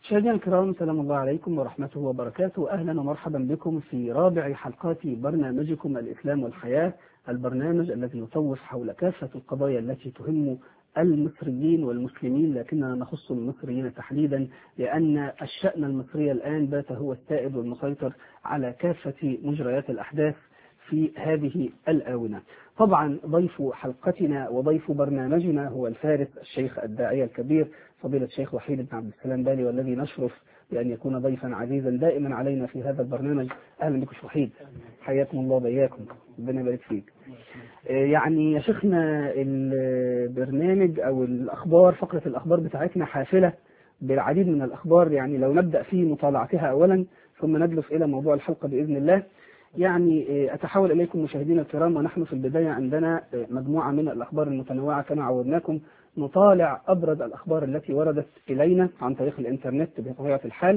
مشاهدينا الكرام، سلام الله عليكم ورحمته وبركاته. أهلا ومرحبا بكم في رابع حلقات برنامجكم الإسلام والحياة، البرنامج الذي يطوف حول كافة القضايا التي تهم المصريين والمسلمين، لكننا نخص المصريين تحديدا لأن الشأن المصري الآن بات هو السائد والمسيطر على كافة مجريات الأحداث في هذه الآونة. طبعا ضيف حلقتنا وضيف برنامجنا هو الفارس الشيخ الداعية الكبير فضيلة الشيخ وحيد بن عبد السلام بالي، والذي نشرف بأن يكون ضيفا عزيزا دائما علينا في هذا البرنامج. أهلا بك شيخ وحيد، حياكم الله وبياكم، ربنا يبارك فيك. يعني يا شيخنا البرنامج أو الأخبار، فقرة الأخبار بتاعتنا حافلة بالعديد من الأخبار، يعني لو نبدأ في مطالعتها أولا ثم ندلف إلى موضوع الحلقة بإذن الله. يعني أتحول إليكم مشاهدينا الكرام، ونحن في البداية عندنا مجموعة من الأخبار المتنوعة كما عودناكم، نطالع أبرز الأخبار التي وردت إلينا عن طريق الإنترنت بطبيعة الحال.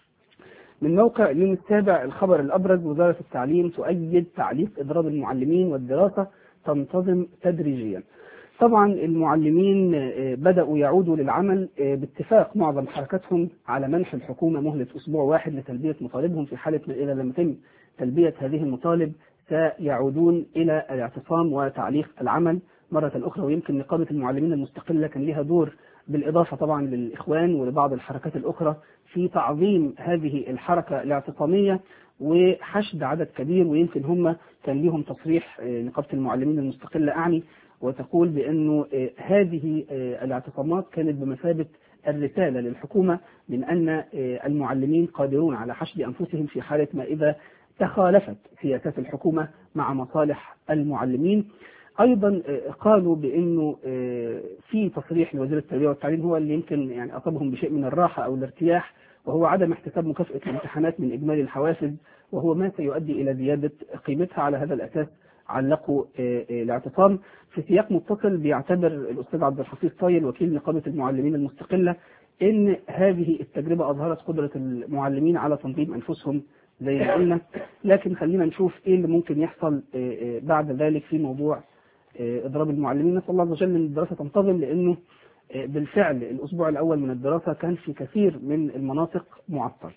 من موقع اليوم السابع، الخبر الأبرز: وزارة التعليم تؤيد تعليق إضراب المعلمين والدراسة تنتظم تدريجيا. طبعا المعلمين بدأوا يعودوا للعمل باتفاق معظم حركتهم على منح الحكومة مهلة أسبوع واحد لتلبية مطالبهم، في حالة ما إذا لم يتم تلبية هذه المطالب سيعودون إلى الاعتصام وتعليق العمل مرة أخرى. ويمكن نقابة المعلمين المستقلة كان لها دور، بالإضافة طبعا للإخوان ولبعض الحركات الأخرى، في تعظيم هذه الحركة الاعتصامية وحشد عدد كبير. ويمكن هم كان لهم تصريح، نقابة المعلمين المستقلة أعني، وتقول بأنه هذه الاعتصامات كانت بمثابة الرسالة للحكومة من أن المعلمين قادرون على حشد أنفسهم في حالة ما إذا تخالفت سياسات الحكومة مع مصالح المعلمين. أيضا قالوا بأنه في تصريح لوزير التربية والتعليم هو اللي يمكن يعني أصابهم بشيء من الراحة أو الارتياح، وهو عدم احتساب مكافأة الامتحانات من إجمالي الحوافز، وهو ما سيؤدي إلى زيادة قيمتها. على هذا الأساس علقوا الاعتصام. في سياق متصل، بيعتبر الأستاذ عبد الحفيظ طايل وكيل نقابة المعلمين المستقلة إن هذه التجربة أظهرت قدرة المعلمين على تنظيم أنفسهم زي ما قلنا، لكن خلينا نشوف إيه اللي ممكن يحصل بعد ذلك في موضوع إضراب المعلمين. نسأل الله عز وجل أن الدراسة تنتظم، لأنه بالفعل الأسبوع الأول من الدراسة كان في كثير من المناطق معطل.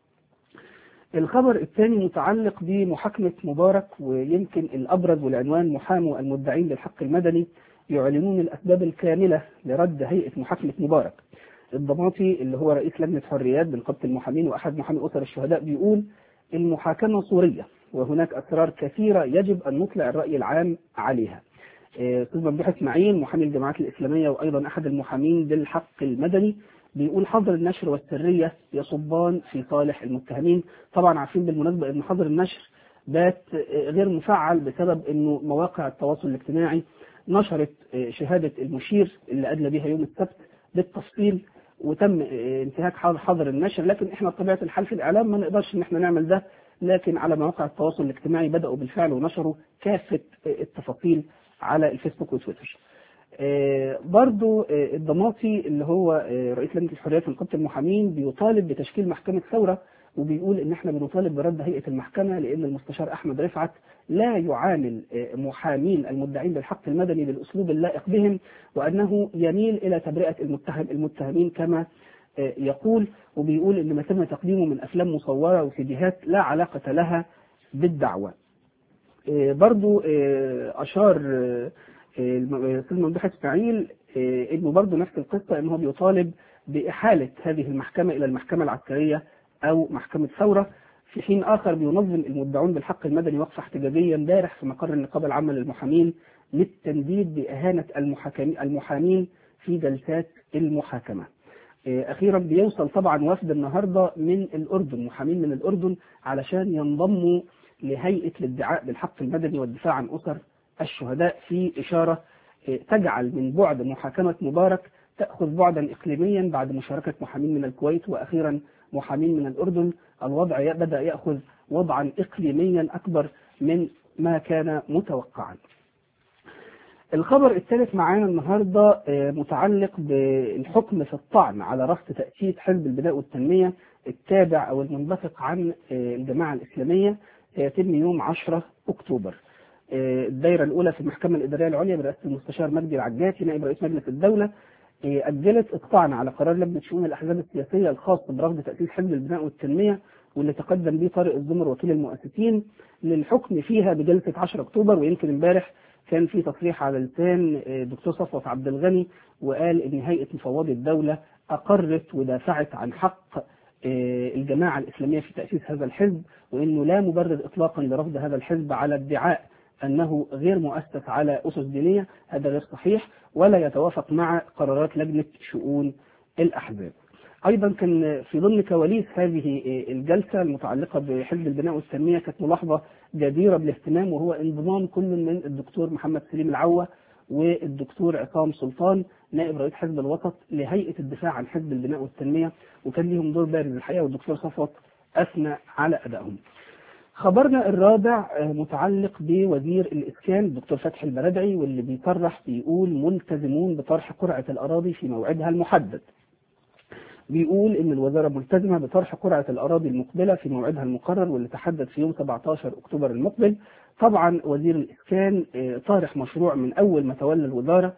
الخبر الثاني متعلق بمحاكمة مبارك، ويمكن الأبرز والعنوان: محامو المدعين للحق المدني يعلنون الأسباب الكاملة لرد هيئة محاكمة مبارك. الضماطي اللي هو رئيس لجنة حريات بنقابة المحامين وأحد محامي أسر الشهداء بيقول: المحاكمة صورية وهناك أسرار كثيرة يجب أن نطلع الرأي العام عليها. أستاذ ممدوح إسماعيل محامي الجماعات الإسلامية وأيضا أحد المحامين بالحق المدني بيقول: حظر النشر والسرية يصبان في صالح المتهمين. طبعا عارفين بالمناسبة أن حظر النشر بات غير مفعل بسبب أنه مواقع التواصل الاجتماعي نشرت شهادة المشير اللي أدلى بها يوم السبت بالتفصيل، وتم انتهاك حظر النشر. لكن احنا بطبيعة الحال في الإعلام ما نقدرش ان احنا نعمل ده، لكن على مواقع التواصل الاجتماعي بدأوا بالفعل ونشروا كافة التفاصيل على الفيسبوك وتويتر. برضو الضماطي اللي هو رئيس لجنة الحريات في نقابة المحامين بيطالب بتشكيل محكمة ثورة، وبيقول ان احنا بنطالب برد هيئة المحكمة لان المستشار احمد رفعت لا يعامل محامين المدعين بالحق المدني بالاسلوب اللائق بهم، وانه يميل الى تبرئة المتهمين كما يقول. وبيقول ان ما تم تقديمه من افلام مصورة وفيديوهات لا علاقة لها بالدعوة. برضو اشار الاستاذ ممدوح اسماعيل انه برضو نفس القصة، انه بيطالب باحالة هذه المحكمة الى المحكمة العسكرية او محكمة ثورة. في حين اخر بينظم المدعون بالحق المدني وقفة احتجاجية امبارح في مقر النقابة العامة للمحامين للتنديد باهانة المحامين في جلسات المحاكمة. اخيرا بيوصل طبعا وفد النهارده من الاردن، محامين من الاردن، علشان ينضموا لهيئة الادعاء بالحق المدني والدفاع عن أسر الشهداء، في إشارة تجعل من بعد محاكمة مبارك تأخذ بعدا إقليميا بعد مشاركة محامين من الكويت وأخيرا محامين من الأردن. الوضع بدأ يأخذ وضعا إقليميا أكبر من ما كان متوقعا. الخبر الثالث معانا النهاردة متعلق بالحكم في الطعن على رفض تأسيس حزب البناء والتنمية التابع أو المنبثق عن الجماعة الإسلامية، سيتم يوم 10 أكتوبر. الدائرة الأولى في المحكمة الإدارية العليا برئاسة المستشار مجدي العجاتي نائب رئيس مجلس الدولة أجلت الطعن على قرار لجنة شؤون الأحزاب السياسية الخاص برفض تأسيس حزب البناء والتنمية، واللي تقدم به طارق الزمر وكيل المؤسسين للحكم فيها بجلسة 10 أكتوبر. ويمكن امبارح كان في تصريح على لسان دكتور صفوت عبد الغني، وقال إن هيئة مفوضي الدولة أقرت ودافعت عن حق الجماعة الإسلامية في تأسيس هذا الحزب، وإنه لا مبرر إطلاقا لرفض هذا الحزب على ادعاء أنه غير مؤسس على أسس دينية. هذا غير صحيح ولا يتوافق مع قرارات لجنة شؤون الأحزاب. أيضا كان في ضمن كواليس هذه الجلسة المتعلقة بحزب البناء والتنمية كانت ملاحظة جديرة بالاهتمام، وهو انضمام كل من الدكتور محمد سليم العوة والدكتور عصام سلطان نائب رئيس حزب الوسط لهيئة الدفاع عن حزب البناء والتنمية، وكان لهم دور بارز الحقيقة، والدكتور صفوت أثنى على أدائهم. خبرنا الرابع متعلق بوزير الإسكان الدكتور فتحي البرادعي، واللي بيصرح بيقول ملتزمون بطرح قرعة الأراضي في موعدها المحدد. بيقول إن الوزارة ملتزمة بطرح قرعة الأراضي المقبلة في موعدها المقرر، واللي تحدد في يوم 17 أكتوبر المقبل. طبعا وزير الإسكان طارح مشروع من أول ما تولى الوزارة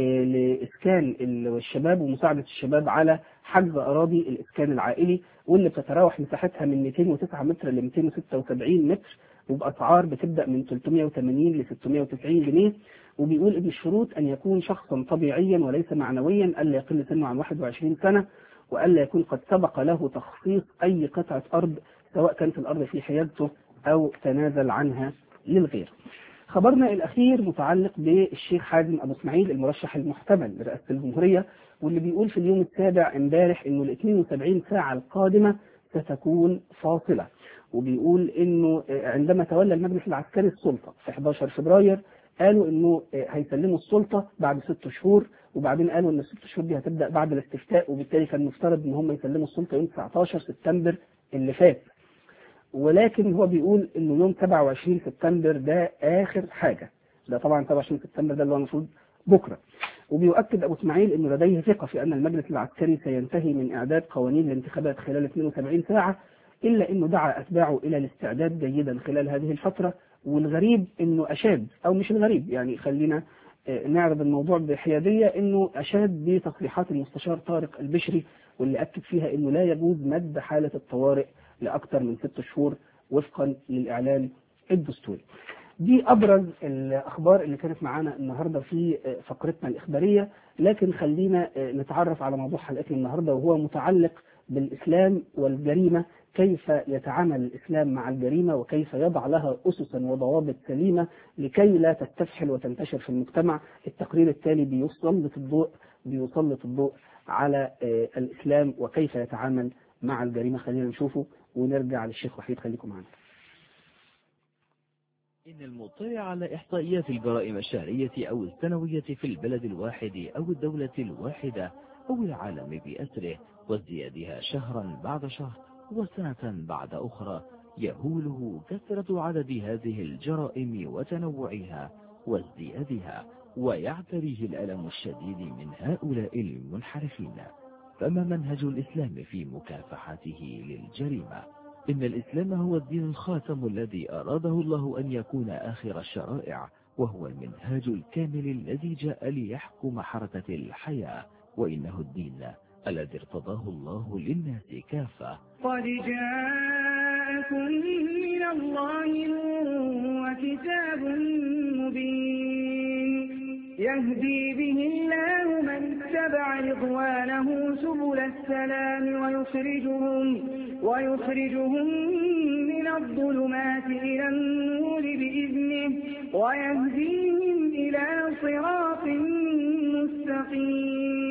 لإسكان الشباب ومساعدة الشباب على حجز أراضي الإسكان العائلي، واللي بتتراوح مساحتها من 209 متر ل 276 متر، وبأسعار بتبدأ من 380 ل 690 جنيه. وبيقول إن الشروط أن يكون شخصا طبيعيا وليس معنويا، ألا يقل سنه عن 21 سنة، وألا يكون قد سبق له تخصيص أي قطعة أرض، سواء كانت الأرض في حيازته أو تنازل عنها للغير. خبرنا الأخير متعلق بالشيخ حازم أبو اسماعيل المرشح المحتمل لرئاسة الجمهورية، واللي بيقول في اليوم السابع امبارح إنه ال 72 ساعة القادمة ستكون فاصلة. وبيقول إنه عندما تولى المجلس العسكري السلطة في 11 فبراير قالوا إنه هيسلموا السلطة بعد 6 شهور، وبعدين قالوا إن ال6 شهور دي هتبدأ بعد الاستفتاء، وبالتالي كان مفترض إن هم يسلموا السلطة يوم 19 سبتمبر اللي فات. ولكن هو بيقول إنه يوم 27 سبتمبر ده آخر حاجة. ده طبعا 27 سبتمبر ده اللي هو المفروض بكرة. وبيؤكد أبو اسماعيل إنه لديه ثقة في أن المجلس العسكري سينتهي من إعداد قوانين الانتخابات خلال 72 ساعة، إلا إنه دعا أتباعه إلى الاستعداد جيدا خلال هذه الفترة. والغريب إنه أشاد، أو مش الغريب يعني، خلينا نعرض الموضوع بحيادية، إنه أشاد بتصريحات المستشار طارق البشري، واللي أكد فيها إنه لا يجوز مد حالة الطوارئ لأكثر من 6 شهور وفقا للإعلان الدستوري. دي أبرز الأخبار اللي كانت معانا النهاردة في فقرتنا الإخبارية. لكن خلينا نتعرف على موضوع حلقتنا النهاردة، وهو متعلق بالإسلام والجريمة. كيف يتعامل الإسلام مع الجريمة، وكيف يضع لها أسسا وضوابط سليمة لكي لا تستفحل وتنتشر في المجتمع. التقرير التالي بيسلط الضوء على الإسلام وكيف يتعامل مع الجريمة. خلينا نشوفه ونرجع للشيخ وحيد. خليكم معنا. إن المطلع على إحصائيات الجرائم الشهرية أو السنوية في البلد الواحد أو الدولة الواحدة أو العالم بأسره وازديادها شهرا بعد شهر وسنة بعد أخرى، يهوله كثرة عدد هذه الجرائم وتنوعها وازديادها، ويعتريه الألم الشديد من هؤلاء المنحرفين. فما منهج الإسلام في مكافحته للجريمة؟ إن الإسلام هو الدين الخاتم الذي أراده الله أن يكون آخر الشرائع، وهو المنهاج الكامل الذي جاء ليحكم حركة الحياة، وإنه الدين الذي ارتضاه الله للناس كافة. قد جاءكم من الله نور وكتاب مبين يهدي به الله من اتبع رضوانه سبل السلام ويخرجهم من الظلمات إلى النور بإذنه ويهديهم إلى صراط مستقيم.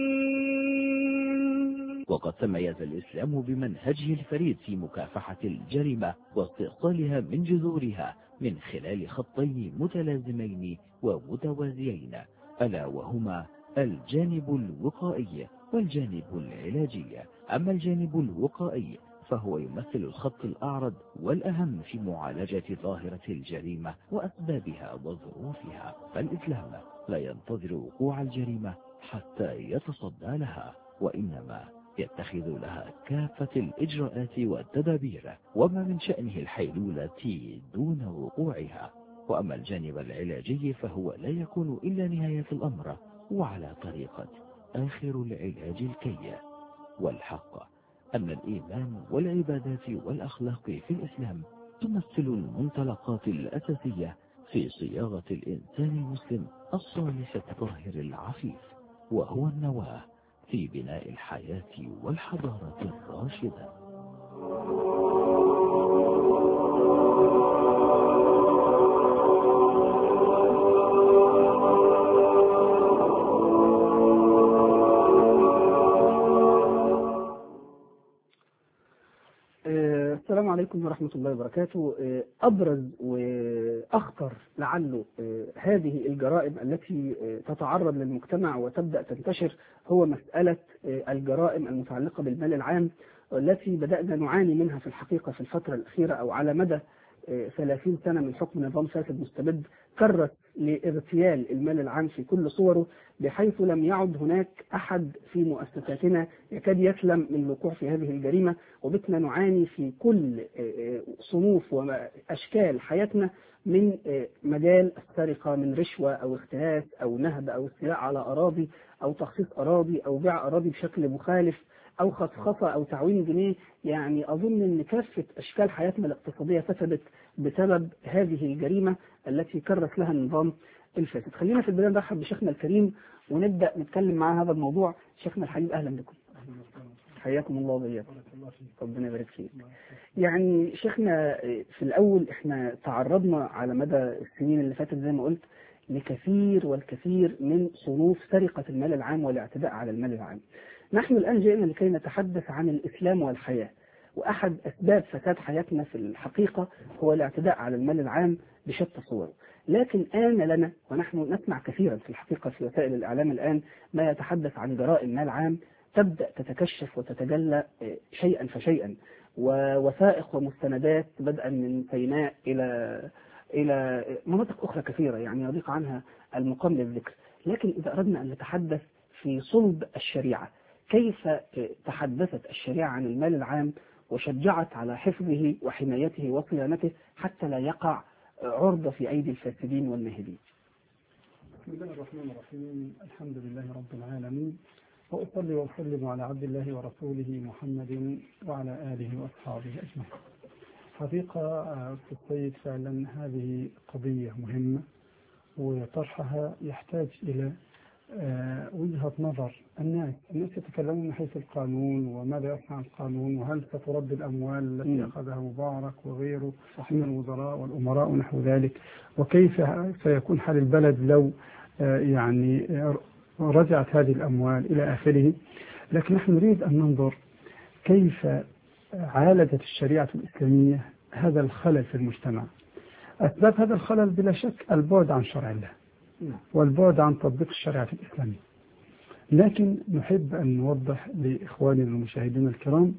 وقد تميز الإسلام بمنهجه الفريد في مكافحة الجريمة واستئصالها من جذورها من خلال خطين متلازمين ومتوازيين، ألا وهما الجانب الوقائي والجانب العلاجي. أما الجانب الوقائي فهو يمثل الخط الأعرض والأهم في معالجة ظاهرة الجريمة وأسبابها وظروفها، فالإسلام لا ينتظر وقوع الجريمة حتى يتصدى لها، وإنما يتخذ لها كافة الإجراءات والتدابير، وما من شأنه الحيلولة دون وقوعها. وأما الجانب العلاجي فهو لا يكون إلا نهاية الأمر وعلى طريقة آخر العلاج الكي. والحق أن الإيمان والعبادات والأخلاق في الإسلام تمثل المنطلقات الأساسية في صياغة الإنسان المسلم الصالح الطاهر العفيف، وهو النواة في بناء الحياة والحضارة الراشدة. السلام عليكم ورحمة الله وبركاته. أبرز وأخطر لعله هذه الجرائم التي تتعرض للمجتمع وتبدأ تنتشر هو مسألة الجرائم المتعلقة بالمال العام، والتي بدأنا نعاني منها في الحقيقة في الفترة الأخيرة أو على مدى 30 سنة من حكم نظام فاسد مستبد كرس لاغتيال المال العام في كل صوره، بحيث لم يعد هناك أحد في مؤسساتنا يكاد يسلم من الوقوع في هذه الجريمة، وبتنا نعاني في كل صنوف وأشكال حياتنا من مجال السرقة، من رشوة أو اختلاس أو نهب أو استيلاء على أراضي أو تخصيص أراضي أو بيع أراضي بشكل مخالف أو خصخصة أو تعويم جنيه. يعني أظن أن كافة أشكال حياتنا الاقتصادية فسدت بسبب هذه الجريمة التي كرس لها النظام الفاسد. خلينا في البداية نرحب بشيخنا الكريم ونبدأ نتكلم معاه هذا الموضوع. شيخنا الحبيب أهلا بكم. حياكم الله وبياكم. ربنا يبارك فيك. يعني شيخنا في الأول احنا تعرضنا على مدى السنين اللي فاتت زي ما قلت لكثير والكثير من صنوف سرقة المال العام والاعتداء على المال العام. نحن الآن جئنا لكي نتحدث عن الإسلام والحياة، وأحد أسباب فساد حياتنا في الحقيقة هو الاعتداء على المال العام بشتى صوره. لكن آن لنا ونحن نسمع كثيرا في الحقيقة في وسائل الإعلام الآن ما يتحدث عن جرائم مال عام تبدأ تتكشف وتتجلى شيئا فشيئا، ووثائق ومستندات بدءا من سيناء إلى مناطق أخرى كثيرة يعني يضيق عنها المقام للذكر. لكن إذا أردنا أن نتحدث في صلب الشريعة، كيف تحدثت الشريعة عن المال العام وشجعت على حفظه وحمايته وصيانته حتى لا يقع عرضة في أيدي الفاسدين والناهبين؟ بسم الله الرحمن الرحيم. الحمد لله رب العالمين، وأصلي وأسلم على عبد الله ورسوله محمد وعلى آله وأصحابه أجمعين. حقيقة في السيد فعلا هذه قضية مهمة، وطرحها يحتاج إلى وجهة نظر الناس يتكلمون من حيث القانون وماذا يصنع القانون، وهل سترد الأموال التي أخذها مبارك وغيره من الوزراء والأمراء ونحو ذلك، وكيف سيكون حال البلد لو يعني رجعت هذه الأموال إلى آخره. لكن نحن نريد أن ننظر كيف عالجت الشريعة الإسلامية هذا الخلل في المجتمع. أسباب هذا الخلل بلا شك البعد عن شرع الله والبعد عن تطبيق الشريعة الإسلامية. لكن نحب أن نوضح لإخواننا المشاهدين الكرام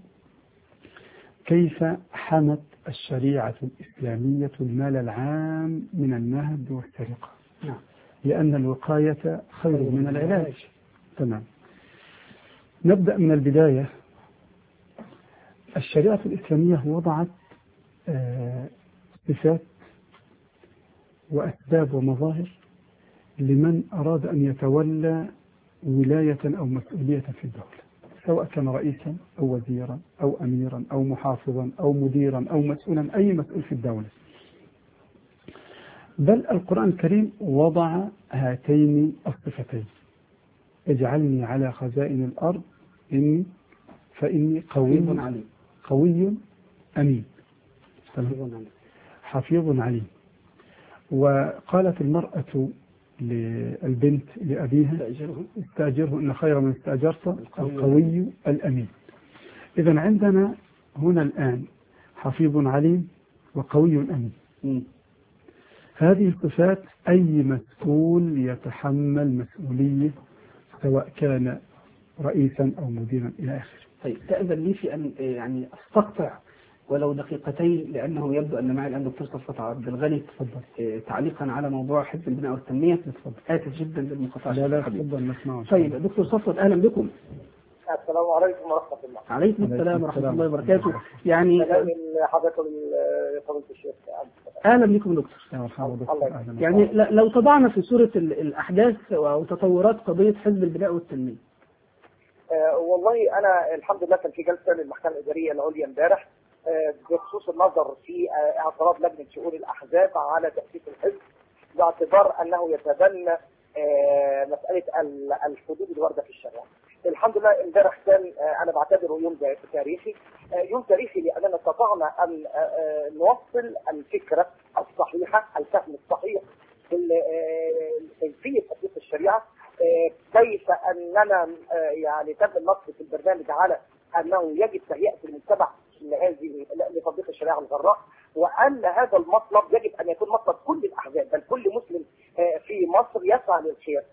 كيف حمت الشريعة الإسلامية المال العام من النهب والسرقة، لأن الوقاية خير من العلاج. تمام. نبدأ من البداية. الشريعة الإسلامية وضعت صفات وأسباب ومظاهر لمن أراد أن يتولى ولاية أو مسؤولية في الدولة، سواء كان رئيسا أو وزيرا أو أميرا أو محافظا أو مديرا أو مسؤولا، أي مسؤول في الدولة. بل القرآن الكريم وضع هاتين الصفتين: اجعلني على خزائن الأرض فإني قوي أمين، حفيظ عليم. وقالت المرأة للبنت لأبيها: استأجره إن خير من استأجرت القوي الأمين. إذن عندنا هنا الآن حفيظ عليم وقوي أمين. هذه الصفات أي مسؤول يتحمل مسؤولية، سواء كان رئيسا أو مديرا إلى آخره. طيب، تأذن لي في أن يعني أستقطع ولو دقيقتين، لأنه يبدو أن معي الآن دكتور صفوت عبد الغني تعليقا على موضوع حزب البناء والتنمية. آسف جدا للمقاطعة. لا تفضل نسمعه. طيب دكتور صفوت أهلا بكم. السلام عليكم ورحمة الله. عليكم السلام ورحمة الله وبركاته. يعني حضرتك فضيلة الشيخ. أهلا بكم دكتور. يعني لو تضعنا في صورة الأحداث أو تطورات قضية حزب البناء والتنمية، والله انا الحمد لله كان في جلسه للمحكمه الاداريه العليا امبارح بخصوص النظر في اعتراض لجنه شؤون الاحزاب على تاسيس الحزب باعتبار انه يتبنى مساله الحدود الوارده في الشريعه. الحمد لله امبارح كان انا بعتبره يوم تاريخي، يوم تاريخي لاننا استطعنا ان نوصل الفكره الصحيحه، الفهم الصحيح كيفيه تطبيق الشريعه، كيف اننا يعني تم النص في البرنامج على انه يجب تهيئه المجتمع لتطبيق الشريعه الغراء، وان هذا المطلب يجب ان يكون مطلب كل الاحزاب بل كل مسلم في مصر يسعى للخير.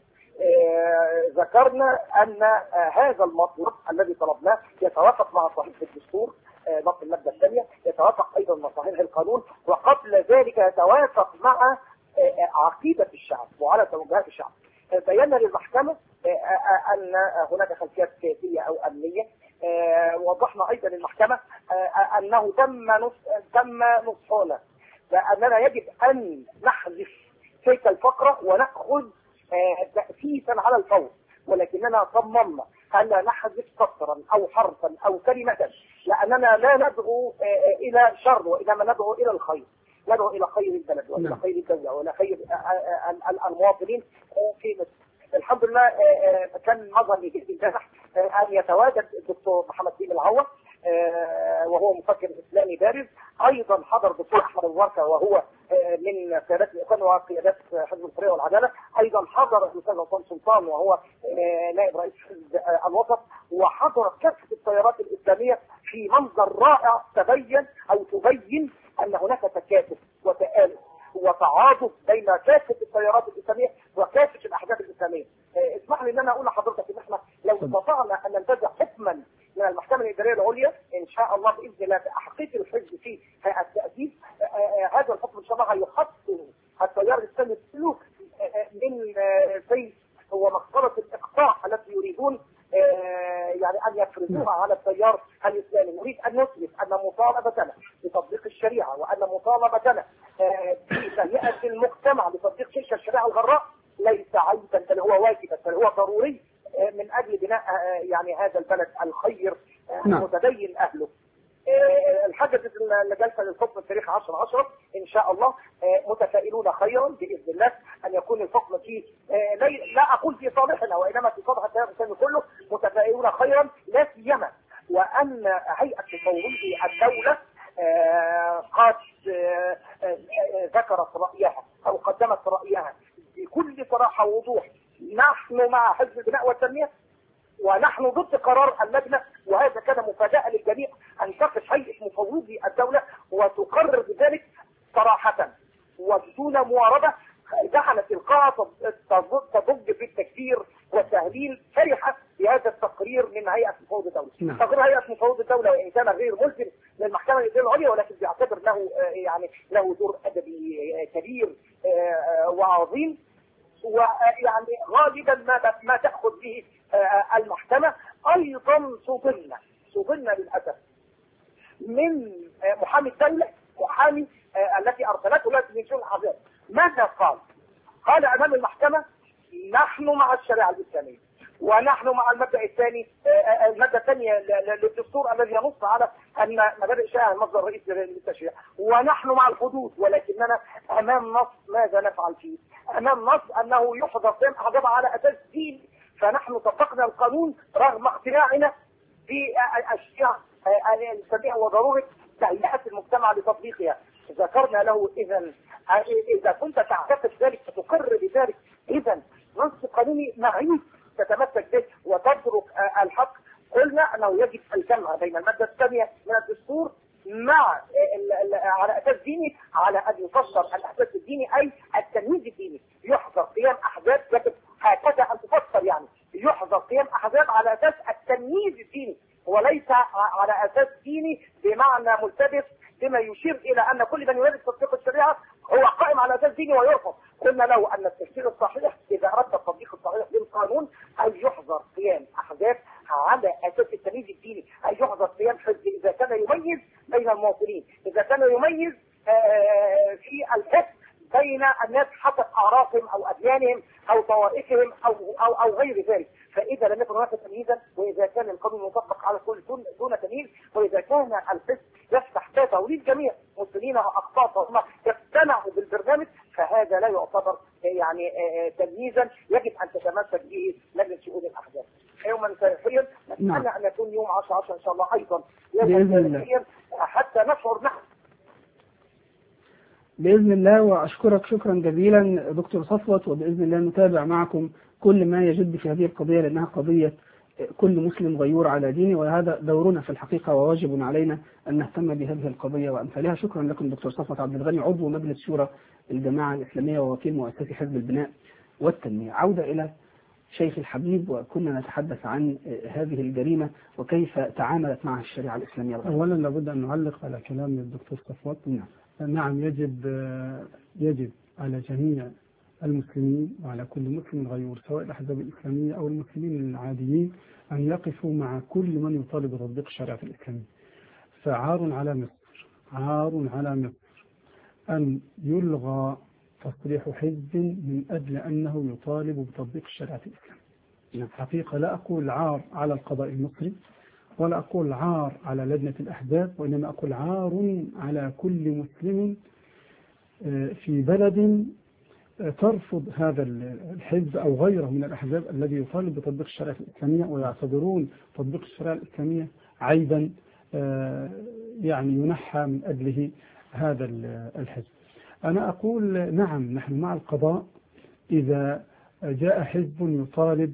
ذكرنا ان هذا المطلب الذي طلبناه يتوافق مع صحيح الدستور نص الماده الثانيه، يتوافق ايضا مع صحيح القانون، وقبل ذلك يتوافق مع عقيده الشعب وعلى توجهات الشعب. بينا للمحكمه ان هناك خلفيات سياسيه او امنيه. وضحنا ايضا للمحكمه انه تم نصحنا باننا يجب ان نحذف تلك الفقره وناخذ تاسيسا على الفور، ولكننا صممنا ان لا نحذف سطرا او حرفا او كلمه، لاننا لا ندعو الى شر وانما ندعو الى الخير، ندعو الى خير البلد والى خير الدوله والى خير المواطنين في مصر. الحمد لله كان نظر لجهد امبارح ان يتواجد الدكتور محمد سيم العوض وهو مفكر اسلامي بارز، ايضا حضر الدكتور احمد الوركه وهو من قيادات الاخوان وقيادات حزب الحريه والعداله، ايضا حضر الاستاذ عصام سلطان وهو نائب رئيس حزب الوسط، وحضرت كافه التيارات الاسلاميه في منظر رائع تبين ان هناك تكاتف وتآلف وتعاطف بين كافه التيارات الاسلاميه وكافه الاحزاب الاسلاميه. اسمح لي ان انا اقول لحضرتك ان احنا لو استطعنا ان ننتزع حكما من المحكمه الاداريه العليا ان شاء الله باذن الله تحقيق الحزب في التاسيس، هذا الحكم ان شاء الله هيحسن التيار الاسلامي السلوك من سيف ومقصره الاقطاع التي يريدون يعني ان يفرضوها على التيار الاسلامي. نريد ان نثبت ان مطالبتنا بتطبيق الشريعه وان مطالبتنا بتهيئه المجتمع لتطبيق تلك الشريعه الغراء ليس عيبا بل هو واجبا بل هو ضروري من اجل بناء يعني هذا البلد الخير المتدين اهله. الحدث الجلسه للحكم التاريخ 10/10 ان شاء الله متفائلون خيرا باذن الله ان يكون الحكم فيه لا اقول في صالحنا وانما في صالح التيار الاسلامي كله، متفائلون خيرا لا سيما وان هيئه مفوضي الدوله قد ذكرت رايها او قدمت رايها بكل صراحه ووضوح. نحن مع حزب البناء والتنميه ونحن ضد قرار اللجنه، وهذا كان مفاجاه للجميع ان تقف هيئه مفوضي الدوله وتقرر بذلك صراحه وبدون مواربه. دخلت القاعه تضج في التكفير والتهليل فرحه بهذا التقرير من هيئه مفوض الدوله. تقرير هيئه مفوض الدوله وان كان غير ملزم للمحكمه الاداريه العليا ولكن بيعتبر له يعني له دور ادبي كبير وعظيم، ويعني غالبا ما تاخذ به المحكمه. ايضا صدمنا للاسف من محامي الدوله محامي التي ارسلته لجنه من شؤون الاحزاب. ماذا قال؟ قال امام المحكمه نحن مع الشريعه الاسلاميه ونحن مع المبدا الثانيه للدستور الذي ينص على ان مبادئ الشريعه المصدر الرئيسي للتشريع، ونحن مع الحدود، ولكننا امام نص ماذا نفعل فيه؟ امام نص انه يحظر قيام احزاب على اساس ديني، فنحن طبقنا القانون رغم اقتناعنا بالشريعه الاسلاميه وضروره تهيئه المجتمع لتطبيقها. ذكرنا له اذا كنت تعتقد ذلك فتقر بذلك اذا نص قانوني معيب تتمسك به وتترك الحق. قلنا انه يجب الجمع بين الماده الثانيه من الدستور مع على اساس ديني، على ان يفسر الاساس الديني اي التمييز الديني. يحظر قيام احزاب، يجب هكذا ان تفسر، يعني يحظر قيام احزاب على اساس التمييز الديني وليس على اساس ديني بمعنى ملتبس بما يشير الى ان كل من يريد تطبيق الشريعه هو قائم على اساس ديني ويرفض. قلنا له ان التفسير الصحيح اذا اردت التطبيق الصحيح للقانون ان يحظر قيام احزاب على اساس التمييز الديني، ان يحظر قيام حزب اذا كان يميز بين المواطنين، اذا كان يميز في الحزب بين الناس حسب اعرافهم او اديانهم او طوائفهم او غير ذلك. فاذا لم يكن هناك تمييزا، وإذا كان القانون يطبق على كل دون تمييز، وإذا كان الحزب يفتح بابه للجميع مسلمين وأقباط وهم يقتنعوا بالبرنامج، فهذا لا يعتبر يعني تمييزا يجب أن تتمسك به لجنة شؤون الأحزاب. يوما تاريخيا نتمنى أن يكون يوم 10/10 إن شاء الله أيضا يوما تاريخيا حتى نشعر نحن بإذن الله. وأشكرك شكرا جزيلا دكتور صفوت، وبإذن الله نتابع معكم كل ما يجد في هذه القضية، لأنها قضية كل مسلم غيور على دينه، وهذا دورنا في الحقيقة وواجب علينا أن نهتم بهذه القضية وأمثالها. شكرا لكم دكتور صفوت عبد الغني، عضو مجلس شورى الجماعة الإسلامية ووكيل مؤسسي حزب البناء والتنمية. عودة إلى شيخ الحبيب، وكنا نتحدث عن هذه الجريمة وكيف تعاملت معها الشريعة الإسلامية. أولا لابد أن نعلق على كلام الدكتور صفوت. نعم، يجب على جميع المسلمين وعلى كل مسلم غيور سواء الأحزاب الإسلامية أو المسلمين العاديين أن يقفوا مع كل من يطالب بتطبيق الشريعة الإسلامية. فعار على مصر، عار على مصر أن يلغى تصريح حزب من أجل أنه يطالب بتطبيق الشريعة الإسلامية. حقيقة لا أقول عار على القضاء المصري ولا أقول عار على لجنة الأحزاب، وإنما أقول عار على كل مسلم في بلد ترفض هذا الحزب أو غيره من الأحزاب الذي يطالب بتطبيق الشريعة الإسلامية، ويعتبرون تطبيق الشريعة الإسلامية عيبا يعني ينحى من أجله هذا الحزب. أنا أقول نعم، نحن مع القضاء إذا جاء حزب يطالب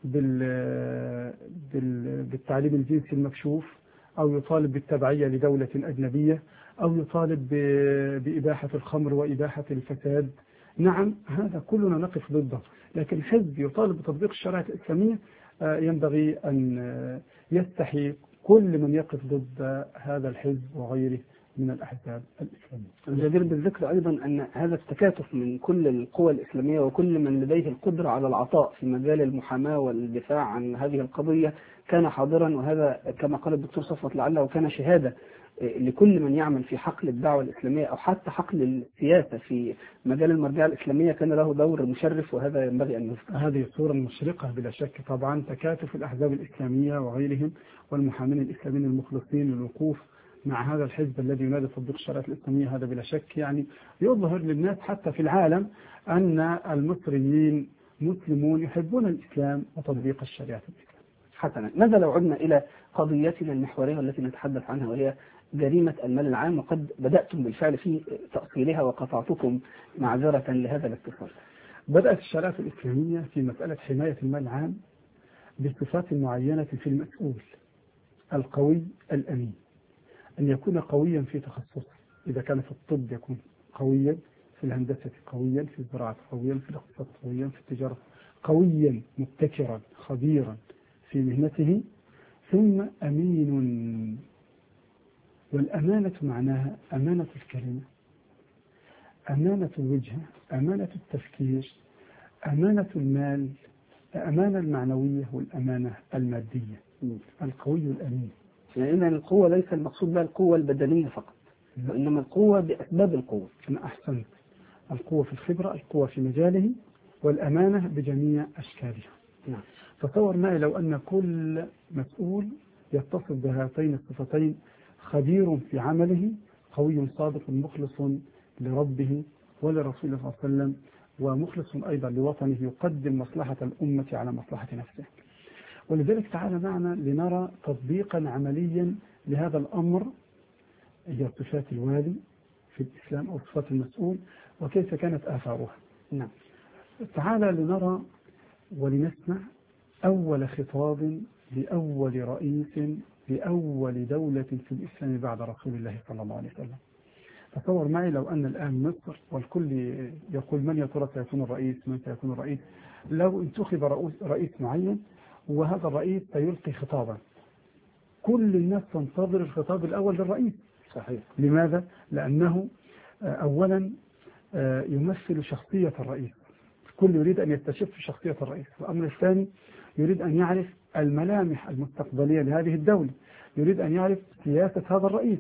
بالتعليم الجنسي المكشوف، أو يطالب بالتبعية لدولة أجنبية، أو يطالب بإباحة الخمر وإباحة الفساد. نعم، هذا كلنا نقف ضده. لكن حزب يطالب بتطبيق الشريعة الإسلامية ينبغي أن يستحي كل من يقف ضد هذا الحزب وغيره من الأحزاب الإسلامية. الجدير بالذكر أيضا أن هذا التكاتف من كل القوى الإسلامية وكل من لديه القدرة على العطاء في مجال المحاماة والدفاع عن هذه القضية كان حاضرا، وهذا كما قال الدكتور صفوت لعله وكان شهادة لكل من يعمل في حقل الدعوة الإسلامية أو حتى حقل السياسة في مجال المرجعية الإسلامية، كان له دور مشرف، وهذا ينبغي أن يذكر. هذه صورة مشرقة بلا شك. طبعا تكاتف الأحزاب الإسلامية وغيرهم والمحامين الإسلاميين المخلصين للوقوف مع هذا الحزب الذي ينادي تطبيق الشريعة الإسلامية، هذا بلا شك يعني يظهر للناس حتى في العالم أن المصريين مسلمون يحبون الإسلام وتطبيق الشريعة الإسلامية. حسنا، ماذا لو عدنا إلى قضيتنا المحورية التي نتحدث عنها، وهي جريمة المال العام، وقد بدأتم بالفعل في تأصيلها وقطعتكم معذرة لهذا الاتصال. بدأت الشريعة الإسلامية في مسألة حماية المال العام بصفات معينة في المسؤول القوي الأمين، أن يكون قويا في تخصصه، إذا كان في الطب يكون قويا، في الهندسة قويا، في الزراعة قويا، في الاقتصاد قويا، في التجارة قويا، مبتكرا خبيرا في مهنته، ثم أمين. والأمانة معناها أمانة الكلمة، أمانة الوجهة، أمانة التفكير، أمانة المال، الأمانة المعنوية والأمانة المادية. القوي الأمين. يعني القوة ليس المقصود بها القوة البدنية فقط، وإنما القوة بأسباب القوة. أنا أحسنت. القوة في الخبرة، القوة في مجاله، والأمانة بجميع أشكالها. نعم. تصور معي لو أن كل مسؤول يتصف بهاتين الصفتين: خبير في عمله، قوي صادق مخلص لربه ولرسوله صلى الله عليه وسلم، ومخلص أيضا لوطنه، يقدم مصلحة الأمة على مصلحة نفسه. ولذلك تعالى معنا لنرى تطبيقا عمليا لهذا الأمر، هي صفات الوالي في الإسلام أو صفات المسؤول، وكيف كانت آثارها. نعم. تعالى لنرى ولنسمع أول خطاب لأول رئيس لأول دولة في الإسلام بعد رسول الله صلى الله عليه وسلم. تصور معي لو أن الآن مصر والكل يقول من يا ترى سيكون الرئيس، من سيكون الرئيس، لو انتخب رئيس معين وهذا الرئيس سيلقي خطابا، كل الناس تنتظر الخطاب الأول للرئيس. صحيح. لماذا؟ لأنه أولا يمثل شخصية الرئيس، الكل يريد أن يستشف شخصية الرئيس. والأمر الثاني يريد أن يعرف الملامح المستقبلية لهذه الدولة، يريد أن يعرف سياسة هذا الرئيس.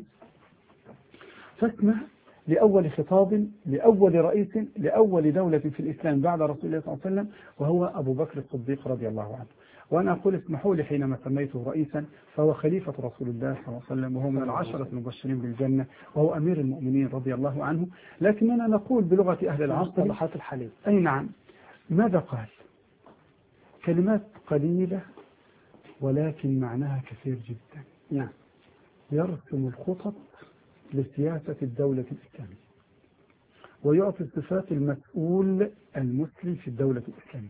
فاسمع لأول خطاب لأول رئيس لأول دولة في الإسلام بعد رسول الله صلى الله عليه وسلم، وهو أبو بكر الصديق رضي الله عنه. وأنا أقول اسمحوا لي حينما سميته رئيسا فهو خليفة رسول الله صلى الله عليه وسلم، وهو من العشرة المبشرين بالجنة، وهو أمير المؤمنين رضي الله عنه. لكننا نقول بلغة أهل العصر مصطلحات الحديث. أي نعم. ماذا قال؟ كلمات قليلة ولكن معناها كثير جدا. نعم. يرسم الخطط لسياسة الدولة الإسلامية، ويعطي صفات المسؤول المسلم في الدولة الإسلامية.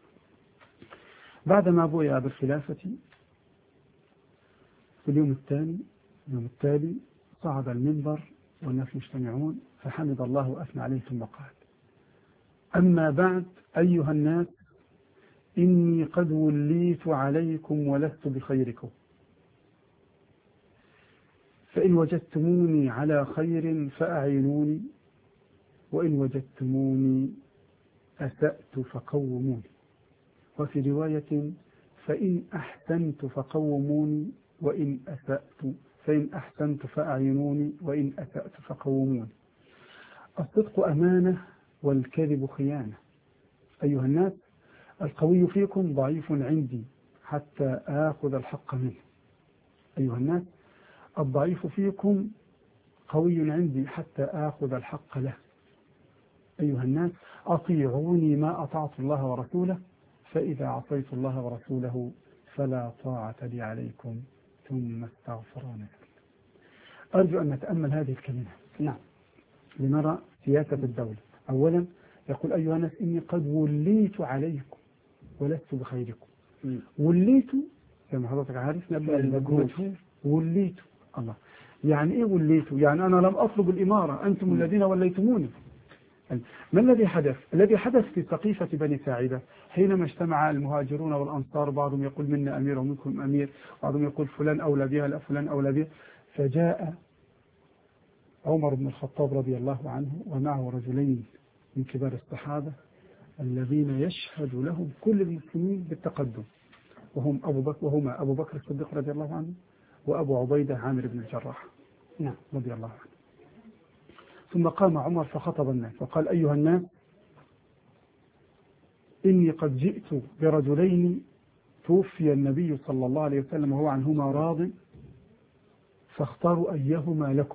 بعدما بويع بالخلافة في اليوم التالي صعد المنبر والناس مجتمعون فحمد الله وأثنى عليه ثم قال: أما بعد أيها الناس، إني قد وليت عليكم ولست بخيركم، فإن وجدتموني على خير فأعينوني، وإن وجدتموني أسأت فقوموني، وفي رواية: فإن أحسنت فقوموني، فإن أحسنت فأعينوني، وإن أسأت فقوموني. الصدق أمانة والكذب خيانة. أيها الناس، القوي فيكم ضعيف عندي حتى آخذ الحق منه. أيها الناس، الضعيف فيكم قوي عندي حتى آخذ الحق له. أيها الناس، أطيعوني ما أطعت الله ورسوله، فإذا عصيت الله ورسوله فلا طاعة لي عليكم، ثم استغفرانك. أرجو أن نتأمل هذه الكلمة. نعم. لنرى سياسة الدولة. أولا يقول: أيها الناس، إني قد وليت عليكم ولست بخيركم. وليت كما حضرتك عارف نبدأ المجهول. وليت الله، يعني إيه وليت؟ يعني أنا لم أطلب الإمارة، أنتم الذين وليتموني. ما الذي حدث؟ الذي حدث في سقيفة بني ساعدة حينما اجتمع المهاجرون والأنصار، بعضهم يقول منا أمير ومنكم أمير، بعضهم يقول فلان أولى بها لا فلان أولى بها. فجاء عمر بن الخطاب رضي الله عنه ومعه رجلين من كبار الصحابة الذين يشهد لهم كل المسلمين بالتقدم، وهما أبو بكر الصديق رضي الله عنه وأبو عبيدة عامر بن الجراح رضي الله عنه. ثم قام عمر فخطب الناس وقال: أيها الناس، إني قد جئت برجلين توفي النبي صلى الله عليه وسلم وهو عنهما راض، فاختاروا أيهما لكم.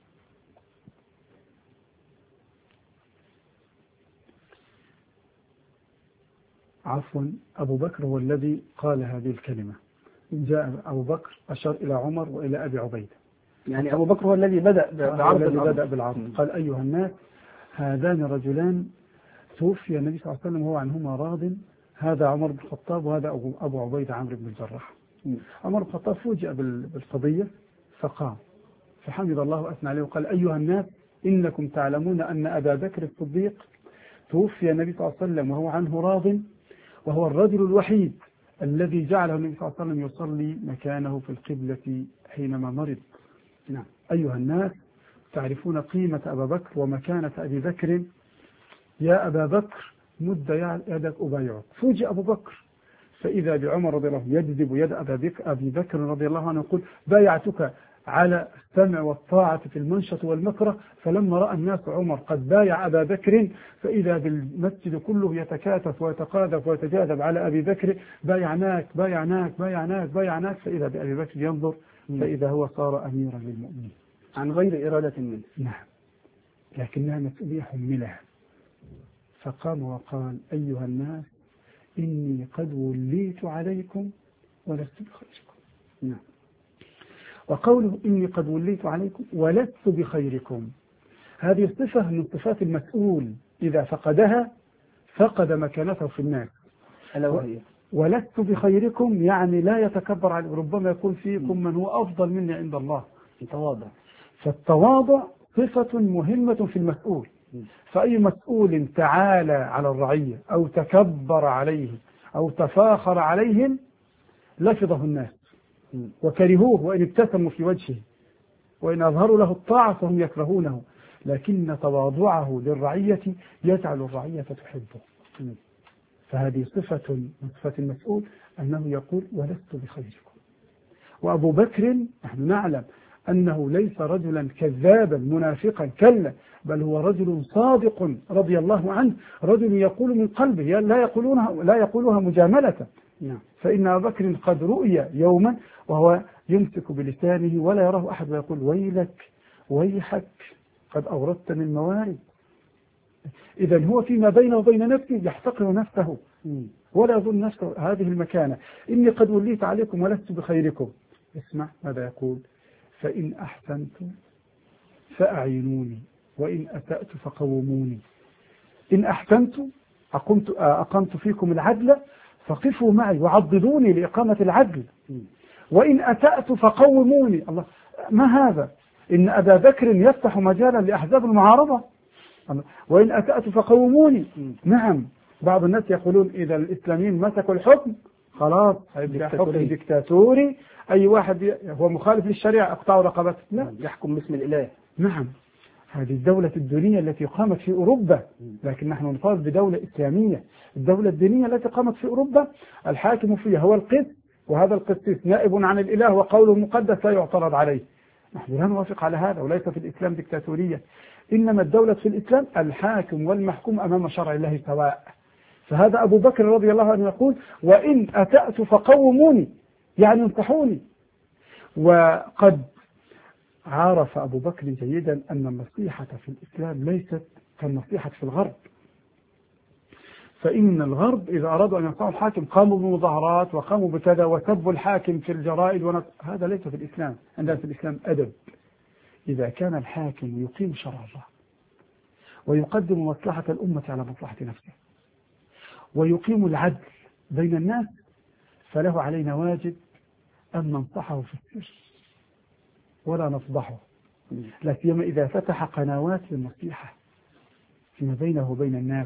عفوا، أبو بكر هو الذي قال هذه الكلمة. إن جاء أبو بكر أشار إلى عمر وإلى أبي عبيدة، يعني أبو بكر هو الذي بدأ بالعرض. قال: أيها الناس، هذان رجلان توفي النبي صلى الله عليه وسلم وهو عنهما راض، هذا عمر بن الخطاب وهذا أبو عبيدة عمرو بن الجراح. عمر بن الخطاب فوجئ بالقضية فقام فحمد الله وأثنى عليه وقال: أيها الناس، إنكم تعلمون أن أبا بكر الصديق توفي النبي صلى الله عليه وسلم وهو عنه راض، وهو الرجل الوحيد الذي جعله النبي صلى الله عليه وسلم يصلي مكانه في القبلة حينما مرض. نعم. أيها الناس، تعرفون قيمة أبا بكر ومكانة أبي بكر. يا أبا بكر، مد يدك أبايعك. فوجئ أبو بكر فإذا بعمر رضي الله عنه يجذب يد أبي بكر رضي الله عنه يقول: بايعتك على السمع والطاعة في المنشط والمكره. فلما رأى الناس عمر قد بايع أبا بكر فإذا بالمسجد كله يتكاتف ويتقاذف ويتجاذب على أبي بكر: بايعناك بايعناك بايعناك بايعناك. فإذا بأبي بكر ينظر فإذا هو صار أميرا للمؤمنين عن غير إرادة منه. نعم، لكنها مسؤولية حملها. فقام وقال: أيها الناس، إني قد وليت عليكم ولست بخيركم. نعم. وقوله إني قد وليت عليكم ولست بخيركم، هذه الصفة من صفات المسؤول، إذا فقدها فقد مكانته في الناس. ولست بخيركم يعني لا يتكبر عليه، ربما يكون فيكم من هو أفضل مني عند الله. تواضع. فالتواضع صفة مهمة في المسؤول. فأي مسؤول تعالى على الرعية أو تكبر عليه أو تفاخر عليهم لفظه الناس وكرهوه، وإن ابتسموا في وجهه وإن أظهروا له الطاعة فهم يكرهونه، لكن تواضعه للرعية يجعل الرعية تحبه. فهذه صفة من صفات المسؤول أنه يقول: ولست بخيركم. وأبو بكر نحن نعلم أنه ليس رجلا كذابا منافقا، كلا، بل هو رجل صادق رضي الله عنه، رجل يقول من قلبه، لا يقولها مجاملة، نعم. فإن أبا بكر قد رؤي يوما وهو يمسك بلسانه ولا يراه أحد ويقول ويلك ويحك قد أوردتني الموارد. إذا هو فيما بينه وبين نفسه يحتقر نفسه ولا يظن نفسه هذه المكانة. إني قد وليت عليكم ولست بخيركم. اسمع ماذا يقول: فإن أحسنت فأعينوني وإن أسأت فقوموني. إن أحسنت أقمت فيكم العدل فقفوا معي وعضدوني لإقامة العدل، وإن أسأت فقوموني. الله، ما هذا؟ إن أبا بكر يفتح مجالا لأحزاب المعارضة. وإن أسأت فقوموني. نعم، بعض الناس يقولون إذا الإسلاميين مسكوا الحكم خلاص هيبقى حكم ديكتاتوري، أي واحد هو مخالف للشريعة أقطعوا رقبته. لا، يحكم باسم الإله. نعم، هذه الدولة الدينية التي قامت في أوروبا، لكن نحن نطالب بدولة إسلامية. الدولة الدينية التي قامت في أوروبا الحاكم فيها هو القس، وهذا القسيس نائب عن الإله وقوله مقدس لا يعترض عليه. نحن لا نوافق على هذا، وليس في الإسلام ديكتاتورية. إنما الدولة في الإسلام الحاكم والمحكوم أمام شرع الله سواء. فهذا أبو بكر رضي الله عنه يقول: وإن أسأت فقوموني، يعني انصحوني. وقد عرف أبو بكر جيدا أن النصيحة في الإسلام ليست كالنصيحة في الغرب. فإن الغرب إذا أرادوا أن ينصحوا الحاكم قاموا بمظاهرات وقاموا بكذا وسبوا الحاكم في الجرائد هذا ليس في الإسلام. عندنا في الإسلام أدب. إذا كان الحاكم يقيم شرع الله ويقدم مصلحة الأمة على مصلحة نفسه ويقيم العدل بين الناس، فله علينا واجب أن ننصحه في السر ولا نفضحه، لا سيما إذا فتح قنوات للنصيحة فيما بينه وبين الناس.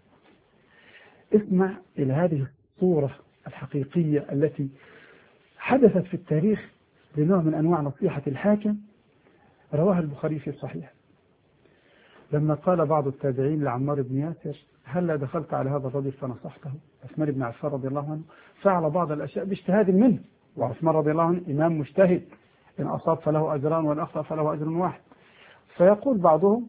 اسمع إلى هذه الصورة الحقيقية التي حدثت في التاريخ لنوع من أنواع نصيحة الحاكم، رواها البخاري في الصحيح، لما قال بعض التابعين لعمار بن ياسر: هل دخلت على هذا الرجل فنصحته؟ عثمان بن عفان رضي الله عنه فعل بعض الأشياء باجتهاد منه، وعثمان رضي الله عنه إمام مجتهد، إن أصاب فله أجران وإن أخطأ فله أجر واحد. فيقول بعضهم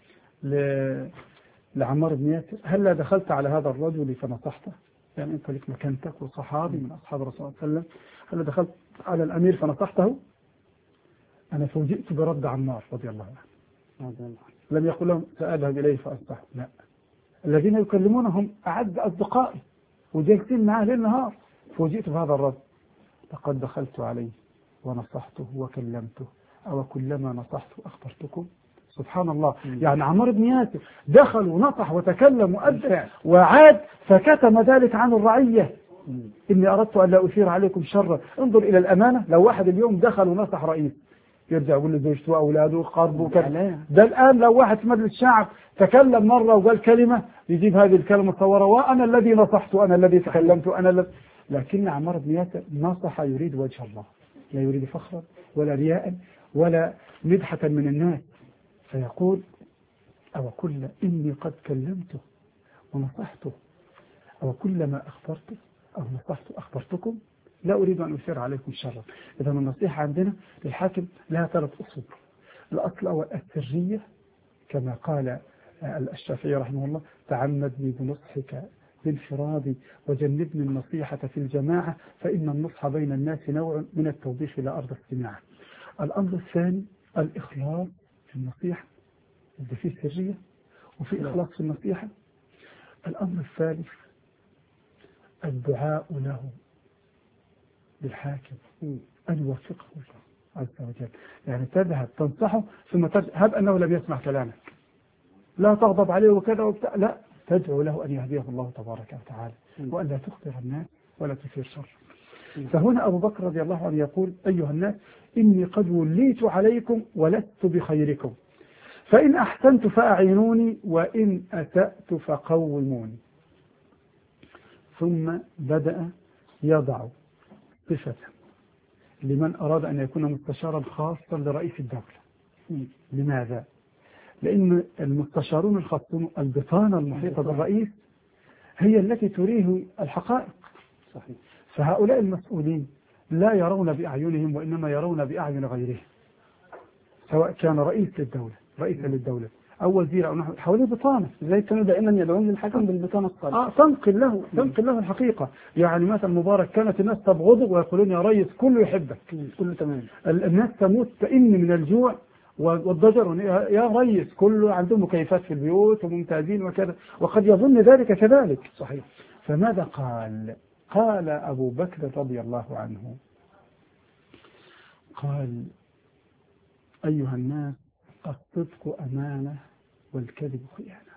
لعمار بن ياسر: هل دخلت على هذا الرجل فنصحته؟ يعني أنت لك مكانتك وصحابي من أصحاب الرسول صلى الله عليه وسلم، هل دخلت على الأمير فنصحته؟ أنا فوجئت برد عمار رضي الله عنه. لم يقل لهم سأذهب إليه فأصحه، لا، الذين يكلمونهم أعد أصدقائي وجلسين معه ليل نهار. فوجئت بهذا الرد: لقد دخلت عليه ونصحته وكلمته، أو كلما نصحت أخبرتكم. سبحان الله. يعني عمار بن ياسر دخل ونصح وتكلم وأدى وعاد فكتم ذلك عن الرعية. إني أردت أن لا أثير عليكم شرا. انظر إلى الأمانة. لو واحد اليوم دخل ونصح رئيس يرجع يقول لزوجته وأولاده وقربه وكذا. ده الآن لو واحد في مجلس الشعب تكلم مرة وقال كلمة يجيب هذه الكلمة مصورة: وأنا الذي نصحت، أنا الذي تكلمت، أنا الذي. لكن عمار بن ياسر نصح يريد وجه الله، لا يريد فخرا ولا رياء ولا مدحة من الناس. فيقول: أو كل إني قد كلمته ونصحته، أو كلما أخبرته أو نصحت أخبرتكم، لا أريد أن أثير عليكم شرا. إذا النصيحة عندنا للحاكم لها 3 أصول. الأصل الأول السرية، كما قال الشافعي رحمه الله: تعمدني بنصحك بانفرادي وجنبني النصيحة في الجماعة، فإن النصح بين الناس نوع من التوضيح لا أرضى استماعه. الأمر الثاني الإخلاص في النصيحة، اللي فيه سرية وفي إخلاص في النصيحة. الأمر الثالث الدعاء له للحاكم أن يوفقه الله عز وجل. يعني تذهب تنصحه ثم تذهب أنه لم يسمع كلامك، لا تغضب عليه وكذا وبتاع، لا، تدعو له أن يهديه الله تبارك وتعالى، وأن لا تخبر الناس ولا تثير شر. فهنا أبو بكر رضي الله عنه يقول: أيها الناس، إني قد وليت عليكم ولست بخيركم، فإن أحسنت فأعينوني وإن أسأت فقوموني. ثم بدأ يضع صفة لمن أراد أن يكون مستشارا خاصا لرئيس الدولة. لماذا؟ لأن المستشارون الخاصون البطانة المحيطة بالرئيس هي التي تريه الحقائق. صحيح. فهؤلاء المسؤولين لا يرون بأعينهم وإنما يرون بأعين غيرهم، سواء كان رئيسا للدولة أو وزير أو نحو حواليه بطانة. زي كانوا دائما يدعون للحكم بالبطانة الصالحة. تنقل له الحقيقة. يعني مثلا مبارك كانت الناس تبغضه ويقولون يا ريس كله يحبك، كله تمام. الناس تموت تئن من الجوع والضجر، يا ريس كله عندهم مكيفات في البيوت وممتازين وكذا، وقد يظن ذلك كذلك. صحيح. فماذا قال أبو بكر رضي الله عنه؟ قال أيها الناس الصدق أمانة والكذب خيانة.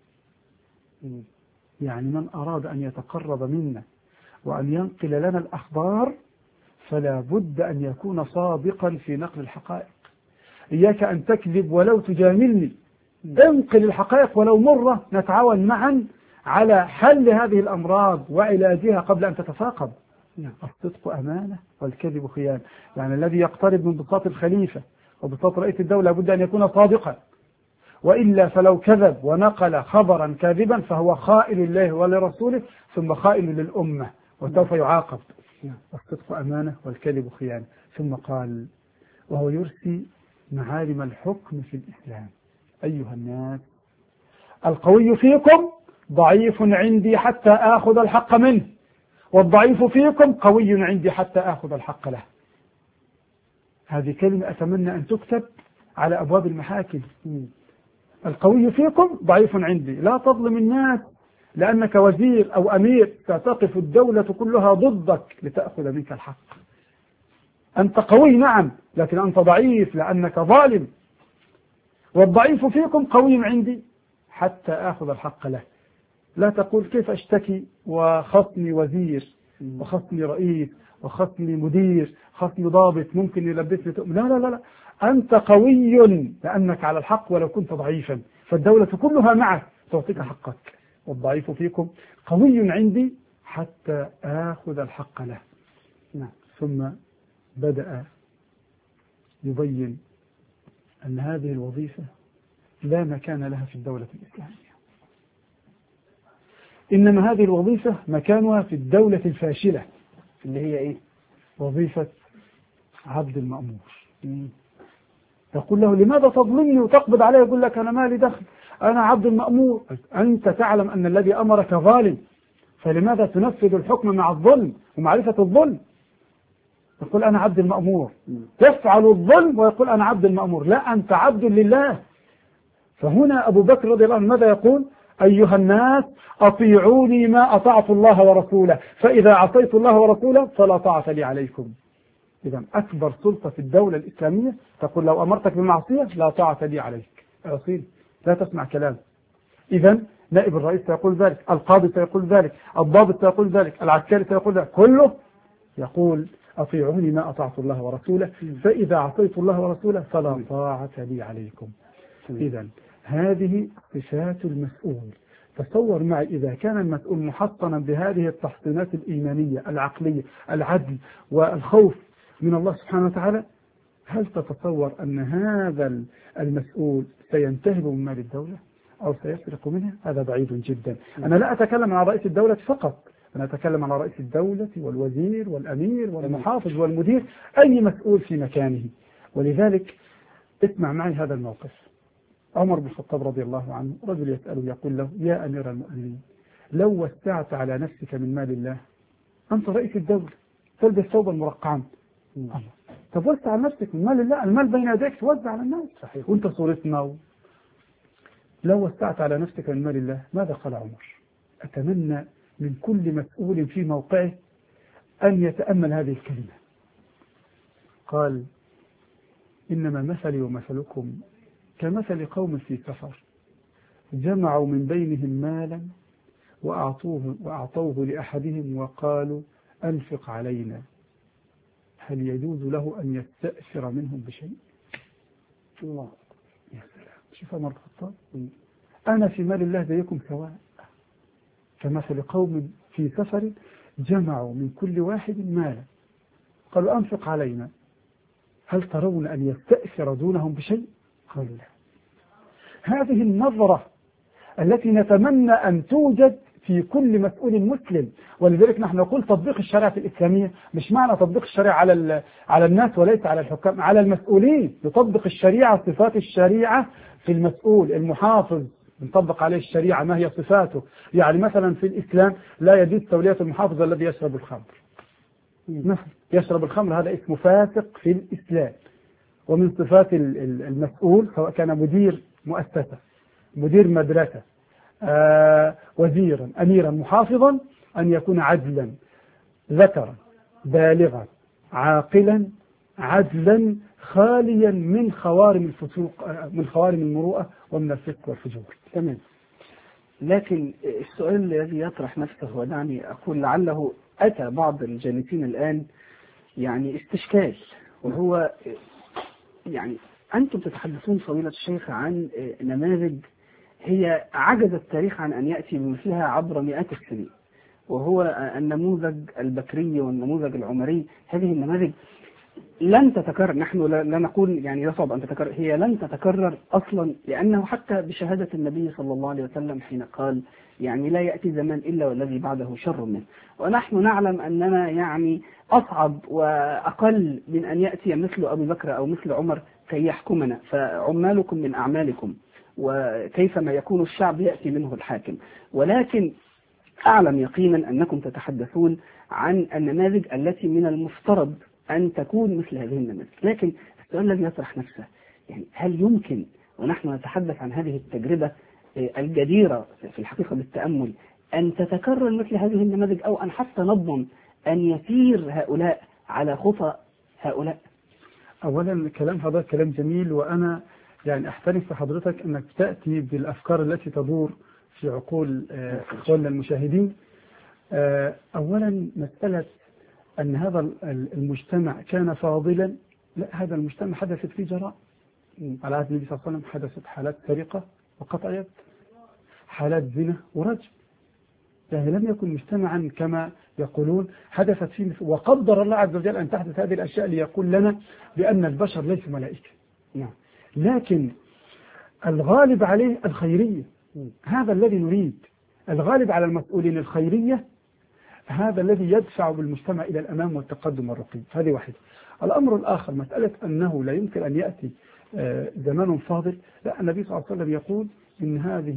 يعني من أراد أن يتقرب منا وأن ينقل لنا الأخبار فلا بد أن يكون صادقا في نقل الحقائق. إياك أن تكذب ولو تجاملني، انقل الحقائق ولو مرة، نتعاون معا على حل هذه الأمراض وعلاجها قبل أن تتفاقم. الصدق أمانة والكذب خيانة. يعني الذي يقترب من بساط الخليفة وبساط رئيس الدولة لابد أن يكون صادقا، وإلا فلو كذب ونقل خبرا كاذبا فهو خائن لله ولرسوله ثم خائن للأمة وسوف يعاقب. الصدق أمانة والكذب خيانة. ثم قال وهو يرسي معالم الحكم في الإسلام: أيها الناس القوي فيكم ضعيف عندي حتى آخذ الحق منه، والضعيف فيكم قوي عندي حتى آخذ الحق له. هذه كلمة أتمنى أن تكتب على أبواب المحاكم. القوي فيكم ضعيف عندي. لا تظلم الناس لأنك وزير أو أمير ستقف الدولة كلها ضدك لتأخذ منك الحق. أنت قوي نعم، لكن أنت ضعيف لأنك ظالم. والضعيف فيكم قوي عندي حتى آخذ الحق له. لا تقول كيف أشتكي وخصني وزير وخصني رئيس وخصني مدير خصني ضابط ممكن يلبسني تؤمن. لا لا لا لا، أنت قوي لأنك على الحق ولو كنت ضعيفا، فالدولة كلها معك تعطيك حقك. والضعيف فيكم قوي عندي حتى آخذ الحق له. ثم بدأ يبين أن هذه الوظيفة لا مكان لها في الدولة الإسلامية، إنما هذه الوظيفة مكانها في الدولة الفاشلة اللي هي إيه؟ وظيفة عبد المأمور. يقول له لماذا تظلمني وتقبض علي؟ يقول لك أنا مالي دخل، أنا عبد المأمور. أنت تعلم أن الذي أمرك ظالم، فلماذا تنفذ الحكم مع الظلم ومعرفة الظلم؟ يقول أنا عبد المأمور. تفعل الظلم ويقول أنا عبد المأمور. لا، أنت عبد لله. فهنا أبو بكر رضي الله عنه ماذا يقول؟ أيها الناس أطيعوني ما أطعت الله ورسوله، فإذا عصيت الله ورسوله فلا طاعة لي عليكم. إذا أكبر سلطة في الدولة الإسلامية تقول لو أمرتك بمعصية لا طاعة لي عليك، أصيل لا تسمع كلام. إذا نائب الرئيس سيقول ذلك، القاضي سيقول ذلك، الضابط سيقول ذلك، العسكري سيقول ذلك، كله يقول أطيعوني ما أطعت الله ورسوله، فإذا عصيت الله ورسوله فلا طاعة لي عليكم. إذا هذه صفات المسؤول. تصور معي إذا كان المسؤول محصنا بهذه التحصينات الإيمانية العقلية، العدل والخوف من الله سبحانه وتعالى، هل تتصور أن هذا المسؤول سينتهب من مال الدولة أو سيسرق منها؟ هذا بعيد جدا. أنا لا أتكلم عن رئيس الدولة فقط، أنا أتكلم عن رئيس الدولة والوزير والأمير والمحافظ والمدير، أي مسؤول في مكانه. ولذلك اسمع معي هذا الموقف. عمر بن الخطاب رضي الله عنه رجل يسأله يقول له يا أمير المؤمنين لو وسعت على نفسك من مال الله، أنت رئيس الدولة تلبس ثوبا مرقعا، طب وسع على نفسك من مال الله، المال بين يديك توزع على الناس. صحيح. وانت صورتنا. لو وسعت على نفسك من مال الله، ماذا قال عمر؟ أتمنى من كل مسؤول في موقعه أن يتأمل هذه الكلمة. قال إنما مثلي ومثلكم كمثل قوم في سفر جمعوا من بينهم مالا وأعطوه لأحدهم وقالوا أنفق علينا، هل يجوز له أن يستأثر منهم بشيء؟ الله، يا سلام. شوف عمر بن الخطاب، أنا في مال الله زيكم سواء، كمثل قوم في سفر جمعوا من كل واحد مالا قالوا أنفق علينا، هل ترون أن يستأثر دونهم بشيء؟ قالوا لا. هذه النظرة التي نتمنى أن توجد في كل مسؤول مسلم. ولذلك نحن نقول تطبيق الشريعة الإسلامية مش معنى تطبيق الشريعة على الناس وليس على الحكام، على المسؤولين. يطبق الشريعة، صفات الشريعة في المسؤول المحافظ، نطبق عليه الشريعة ما هي صفاته. يعني مثلا في الإسلام لا يجوز تولية المحافظ الذي يشرب الخمر مثلا، يشرب الخمر هذا اسمه فاسق في الإسلام. ومن صفات المسؤول سواء كان مدير مؤسسة، مدير مدرسة، وزيرا، أميرا، محافظا، أن يكون عدلا، ذكرا، بالغا، عاقلا، عدلا، خاليا من خوارم الفسوق، من خوارم المروءة ومن الفسق والفجور. تمام. لكن السؤال الذي يطرح نفسه، ودعني أقول لعله أتى بعض الجالسين الآن يعني استشكال، وهو يعني أنتم تتحدثون فضيلة الشيخ عن نماذج هي عجز التاريخ عن أن يأتي بمثلها عبر مئات السنين، وهو النموذج البكري والنموذج العمري. هذه النماذج لن تتكرر، نحن لا نقول يعني يصعب أن تتكرر، هي لن تتكرر أصلا، لأنه حتى بشهادة النبي صلى الله عليه وسلم حين قال يعني لا يأتي زمان إلا والذي بعده شر منه. ونحن نعلم أننا يعني أصعب وأقل من أن يأتي مثل أبي بكر أو مثل عمر كي يحكمنا، فعمالكم من أعمالكم، وكيفما يكون الشعب يأتي منه الحاكم. ولكن أعلم يقينا أنكم تتحدثون عن النماذج التي من المفترض أن تكون مثل هذه النماذج. لكن السؤال الذي يطرح نفسه يعني هل يمكن ونحن نتحدث عن هذه التجربة الجديرة في الحقيقة بالتأمل أن تتكرر مثل هذه النماذج، أو أن حتى نضمن أن يسير هؤلاء على خطى هؤلاء؟ أولا كلام حضرتك كلام جميل، وأنا يعني أحترم في حضرتك أنك تأتي بالأفكار التي تدور في عقول إخواننا المشاهدين. أولا مسألة أن هذا المجتمع كان فاضلا، لا، هذا المجتمع حدثت فيه جرائم. على عهد النبي صلى الله عليه وسلم حدثت حالات سرقة وقطع يد، حالات زنا ورجم. يعني لم يكن مجتمعا كما يقولون حدثت فيه، وقدر الله عز وجل أن تحدث هذه الأشياء ليقول لنا بأن البشر ليسوا ملائكة. لكن الغالب عليه الخيرية، هذا الذي نريد. الغالب على المسؤولين الخيرية، هذا الذي يدفع بالمجتمع إلى الأمام والتقدم والرقي. هذه واحدة. الأمر الآخر مسألة أنه لا يمكن أن يأتي زمان فاضل، لا، النبي صلى الله عليه وسلم يقول إن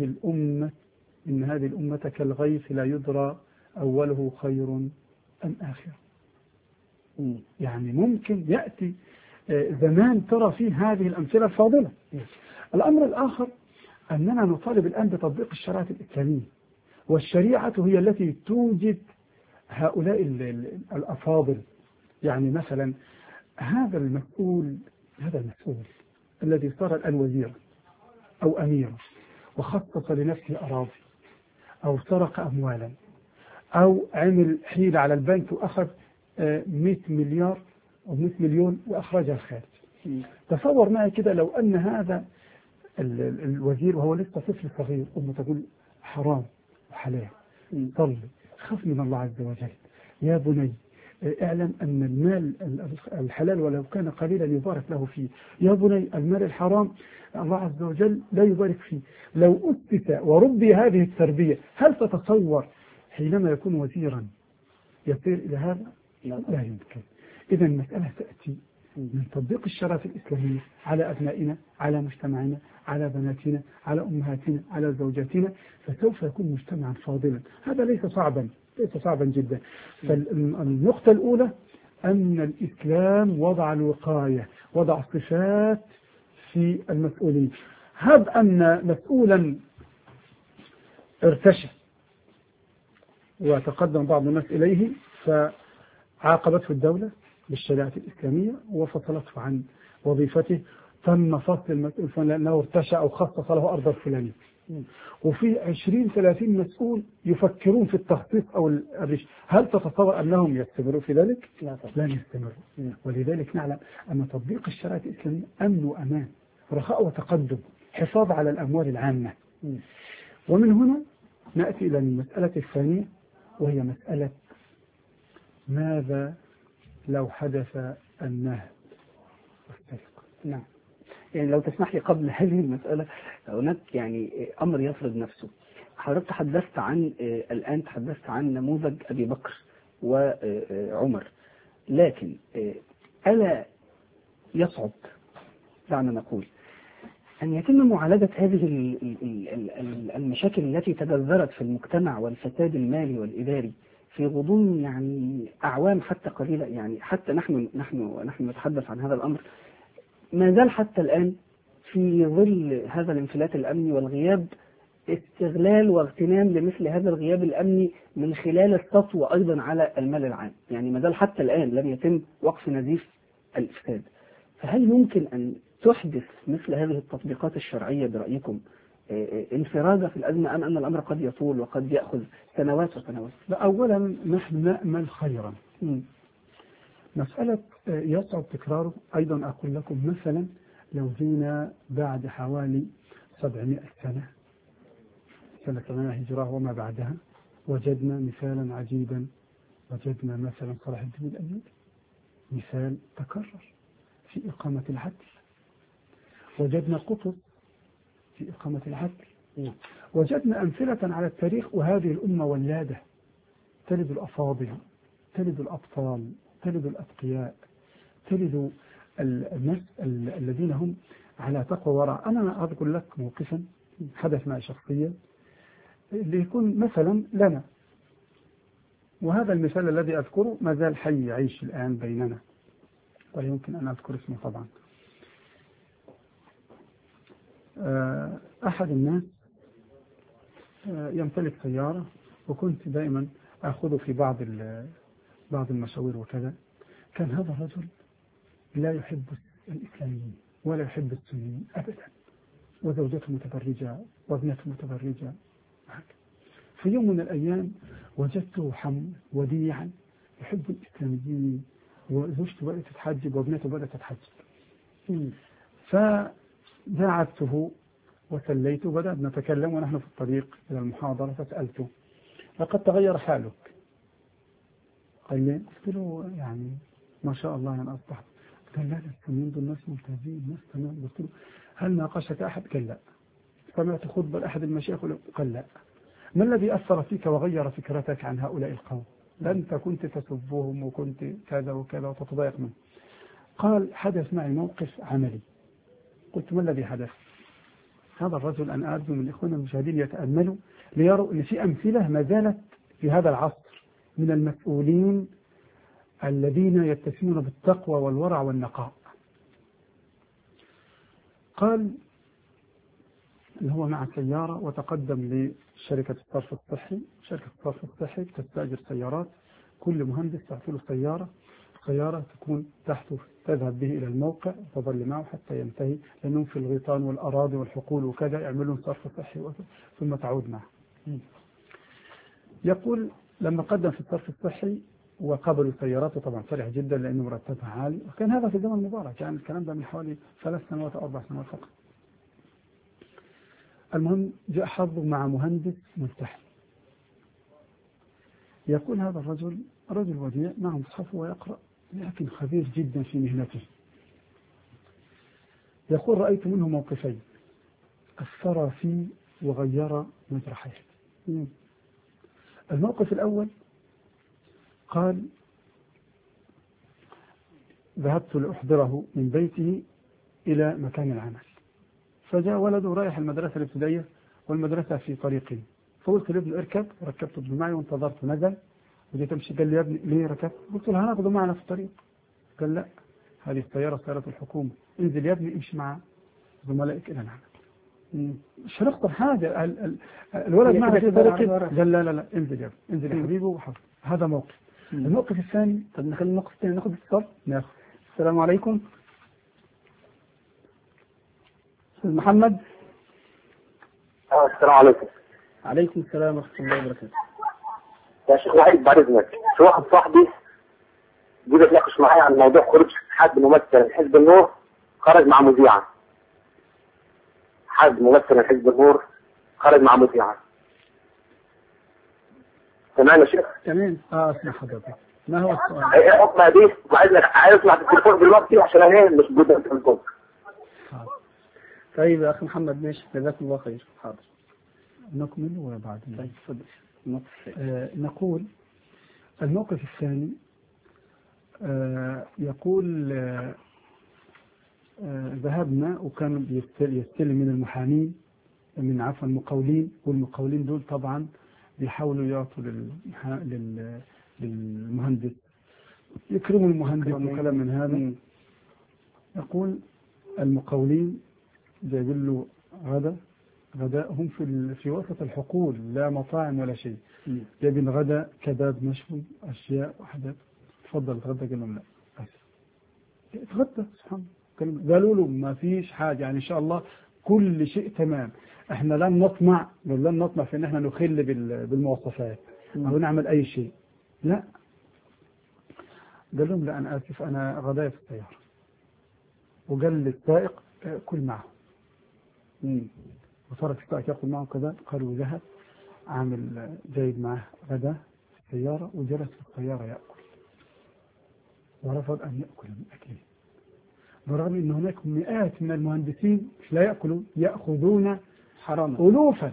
هذه الأمة كالغيث لا يدرى أوله خير أم آخر. يعني ممكن يأتي زمان ترى فيه هذه الأمثلة الفاضلة. الأمر الآخر أننا نطالب الآن بتطبيق الشريعة الإسلامية، والشريعة هي التي توجد هؤلاء الأفاضل. يعني مثلا هذا المسؤول الذي صار الآن وزيرا أو أميرا وخصص لنفسه أراضي أو سرق أموالا أو عمل حيلة على البنك وأخذ 100 مليار أو 100 مليون وأخرجها الخارج. تصور معي كده لو أن هذا الوزير وهو لسه طفل صغير أمه تقول حرام وحلال، صلي، خف من الله عز وجل، يا بني اعلم أن المال الحلال ولو كان قليلا يبارك له فيه، يا بني المال الحرام الله عز وجل لا يبارك فيه. لو أسس وربي هذه التربية، هل تتصور حينما يكون وزيرا يصير إلى هذا؟ لا يمكن. إذا المسألة تأتي من تطبيق الشريعة الإسلامية على أبنائنا، على مجتمعنا، على بناتنا، على أمهاتنا، على زوجاتنا، فسوف يكون مجتمعا فاضلا. هذا ليس صعبا جدا. فالنقطة الأولى أن الإسلام وضع الوقاية، وضع صفات في المسؤولين. هب أن مسؤولا ارتشى وتقدم بعض الناس إليه فعاقبته الدولة بالشريعة الإسلامية وفصلته عن وظيفته، تم فصل المسؤول لأنه ارتشى أو خصص له أرض الفلانية. وفي 20-30 مسؤول يفكرون في التخصيص أو الرش. هل تتصور أنهم يستمروا في ذلك؟ لا يستمروا. ولذلك نعلم أن تطبيق الشريعة الإسلامية أمن وأمان، رخاء وتقدم، حفاظ على الأموال العامة. ومن هنا نأتي إلى المسألة الثانية، وهي مسألة ماذا لو حدث النهب والسرقة. نعم. يعني لو تسمح لي قبل هذه المسألة، هناك يعني أمر يفرض نفسه. حضرتك تحدثت عن الآن تحدثت عن نموذج أبي بكر وعمر، لكن ألا يصعب دعنا نقول أن يتم معالجة هذه المشاكل التي تجذرت في المجتمع والفساد المالي والإداري في غضون يعني أعوام حتى قليلة؟ يعني حتى نحن نتحدث عن هذا الأمر ما زال حتى الآن في ظل هذا الانفلات الأمني والغياب استغلال واغتنام لمثل هذا الغياب الأمني من خلال السطو أيضا على المال العام. يعني ما زال حتى الآن لم يتم وقف نزيف الإفساد. فهل يمكن أن تحدث مثل هذه التطبيقات الشرعية برأيكم انفراجة في الأزمة، أم أن الأمر قد يطول وقد يأخذ سنوات وسنوات؟ أولا نحن نأمل خيرا. مسألة يصعب تكراره أيضا أقول لكم، مثلا لو جينا بعد حوالي 700 سنة، سنة 8 هجرة وما بعدها، وجدنا مثالا عجيبا، وجدنا مثلا صلاح الدين الأيوبي مثال تكرر في إقامة العدل، وجدنا قطب في إقامة العدل، وجدنا أمثلة على التاريخ. وهذه الأمة ولادة، تلد الأفاضل، تلد الأبطال، تلد الأتقياء، تلد الناس الذين هم على تقوى ورع. أنا أذكر لك موقفا حدث معي شخصيا اللي يكون مثلا لنا، وهذا المثال الذي أذكره ما زال حي يعيش الآن بيننا، ولا يمكن أن أذكر اسمه طبعا. أحد الناس يمتلك سيارة، وكنت دائما أخذه في بعض المشاوير وكذا. كان هذا الرجل لا يحب الإسلاميين ولا يحب السنيين أبدا، وزوجته متبرجة وابنته متبرجة. في يوم من الأيام وجدته وديعا يحب الإسلاميين، وزوجته بدأت تتحجب وابنته بدأت تتحجب. فدعته وسليته، بدأنا نتكلم ونحن في الطريق إلى المحاضرة، فسألته لقد تغير حالك؟ قال لي. قلت له يعني ما شاء الله أنا أصبحت. قال لا السنين دول ناس ممتازين، ناس تمام. قلت له هل ناقشك أحد؟ قال لا. سمعت خطبة لأحد المشايخ؟ قال لا. ما الذي أثر فيك وغير فكرتك عن هؤلاء القوم؟ أنت كنت تسبهم وكنت كذا وكذا وتتضايق منه. قال حدث معي موقف عملي. قلت ما الذي حدث؟ هذا الرجل أنا أرجو من إخواننا المشاهدين يتأملوا ليروا أن في أمثلة ما زالت في هذا العصر من المسؤولين الذين يتسمون بالتقوى والورع والنقاء. قال اللي هو مع سيارة وتقدم لشركة الصرف الصحي. شركة الصرف الصحي تستأجر سيارات، كل مهندس تعطي له سيارة تكون تحته، تذهب به إلى الموقع وتظل معه حتى ينتهي، لأنهم في الغيطان والأراضي والحقول وكذا يعملون صرف صحي ثم تعود معه. يقول لما قدم في الصرف الصحي وقبلوا سياراته طبعا فرح جدا لأنه مرتبها عالي، وكان هذا في زمن مبارك، كان الكلام ده من حوالي 3 سنوات أو 4 سنوات فقط. المهم جاء حظه مع مهندس ملتحي. يقول هذا الرجل رجل وديع معه مصحفه ويقرأ، لكن خبير جدا في مهنته. يقول رأيت منه موقفين أثر فيه وغير مجرى حياته. الموقف الأول قال ذهبت لأحضره من بيته إلى مكان العمل، فجاء ولده رايح المدرسة الابتدائية والمدرسة في طريقي، فقلت لابنه اركب، ركبت ابنه معي وانتظرت، نزل وجيت امشي. قال لي يا ابني ليه ركبت؟ قلت له هناخده معنا في الطريق. قال لا هذه السيارة سيارة الحكومة، انزل يا ابني امشي مع زملائك إلى العمل. مش هنخطر حاجة، الولد معه في طريقي. قال لا انزل يا ابني، انزل يا حبيبي وحفظ. هذا موقف. الموقف الثاني، طب نخلي الموقف الثاني، ناخذ اتصال. ناخذ. السلام عليكم أستاذ محمد. السلام عليكم. عليكم السلام ورحمة الله وبركاته. يا شيخ وحيد بعد اذنك، في واحد صاحبي جه يتناقش معايا عن موضوع خروج حد ممثل من حزب النور خرج مع مذيعة. حد ممثل من حزب النور خرج مع مذيعة. تمام يا شيخ؟ تمام. اسمع حضرتك، ما هو السؤال؟ ايه حكمها دي؟ عايز اسمع في التليفون دلوقتي عشان انا مش موجود في التليفون. طيب يا اخي محمد ماشي، جزاك الله خير. حاضر. نكمل وبعد طيب تفضل. الموقف نقول الموقف الثاني يقول ذهبنا وكان يستلم من المحامين من عفوا المقاولين، والمقاولين دول طبعا بيحاولوا يعطوا للمهندس يكرموا المهندس وكلام من هذا. يقول المقاولين جايبين له غداءهم في وسط الحقول، لا مطاعم ولا شيء، جايبين غداء كباب مشوي أشياء وحدات. تفضل اتغدى، قال لهم لا بس اتغدى. سبحان الله، قالوا له ما فيش حاجة، يعني إن شاء الله كل شيء تمام، احنا لن نطمع في ان احنا نخل بالمواصفات او نعمل اي شيء، لا. قال لهم لا انا اسف، انا غدايا في السيارة. وقال للسائق كل معه، وصارت السائق يأكل معه كذا. قالوا ذهب عامل جايب معه غدا في السيارة وجلس في السيارة يأكل، ورفض أن يأكل من أكله، برغم أن هناك مئات من المهندسين لا يأكلون، يأخذون حرام ألوفا.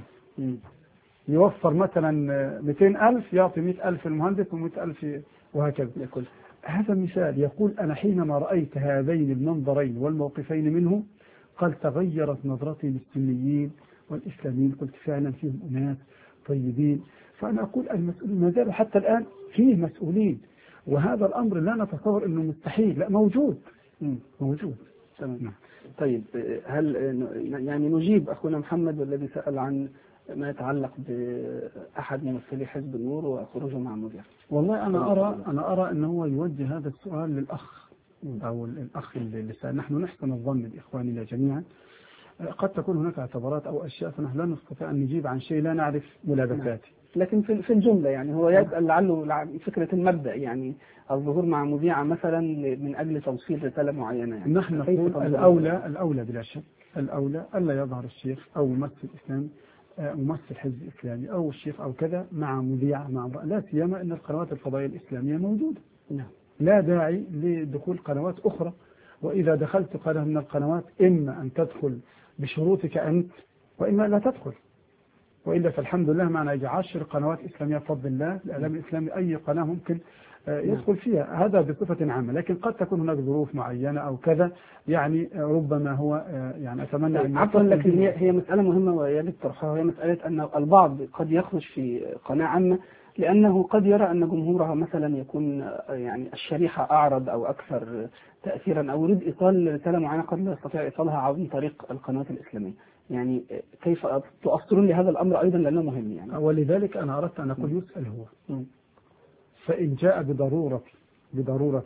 يوفر مثلا 200,000 يعطي 100,000 المهندس و100,000 وهكذا يأكل. هذا مثال. يقول أنا حينما رأيت هذين المنظرين والموقفين منه قال تغيرت نظرتي للسنيين والإسلاميين، قلت فعلا فيهم أناس طيبين. فأنا أقول المسؤولين ما زالوا حتى الآن فيه مسؤولين، وهذا الأمر لا نتصور أنه مستحيل، لا موجود. موجود. تمام. طيب هل يعني نجيب أخونا محمد والذي سأل عن ما يتعلق بأحد ممثلي حزب النور وخروجه مع مذيع؟ والله أنا أرى أنه هو يوجه هذا السؤال للأخ أو الأخ اللي سأل. نحن نحسن الظن بإخواننا جميعا، قد تكون هناك اعتبارات أو أشياء فنحن لا نستطيع أن نجيب عن شيء لا نعرف ملابساته. لكن في الجملة يعني هو يسأل لعله فكرة المبدأ، يعني الظهور مع مذيعة مثلا من أجل توصيل رسالة معينة. يعني نحن نقول الأولى بلا شك، الأولى ألا يظهر الشيخ أو ممثل إسلامي ممثل حزب إسلامي أو الشيخ أو كذا مع مذيعة مع امرأة، لا سيما أن القنوات الفضائية الإسلامية موجودة. لا داعي لدخول قنوات أخرى، وإذا دخلت قناة من القنوات إما أن تدخل بشروطك أنت وإما لا تدخل، وإلا فالحمد لله معنا 10 قنوات إسلامية بفضل الله. الإعلام الإسلامي أي قناة ممكن يدخل فيها، هذا بصفة عامة. لكن قد تكون هناك ظروف معينة أو كذا، يعني ربما هو يعني أتمنى أن عفوا، لكن هي مسألة مهمة ويجب طرحها، وهي مسألة أن البعض قد يخرج في قناة عامة لأنه قد يرى أن جمهورها مثلا يكون يعني الشريحة أعرض أو أكثر تأثيرا، أو يريد إيصال رسالة معينة قد لا يستطيع إيصالها عن طريق القنوات الإسلامية. يعني كيف تؤثرون لهذا الأمر أيضا لأنه مهم يعني. ولذلك أنا أردت أن أقول يسأل هو، فإن جاء بضرورة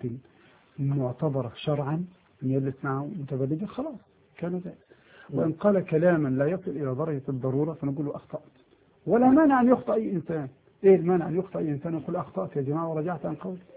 معتبرة شرعا أن يجلس معه متبادلا خلاص كان ذلك. وإن قال كلاما لا يصل إلى درجة الضرورة فنقول له أخطأت، ولا مانع أن يخطأ أي إنسان. إيه المانع أن يخطأ أي إنسان ويقول أخطأت يا جماعة ورجعت عن قولي؟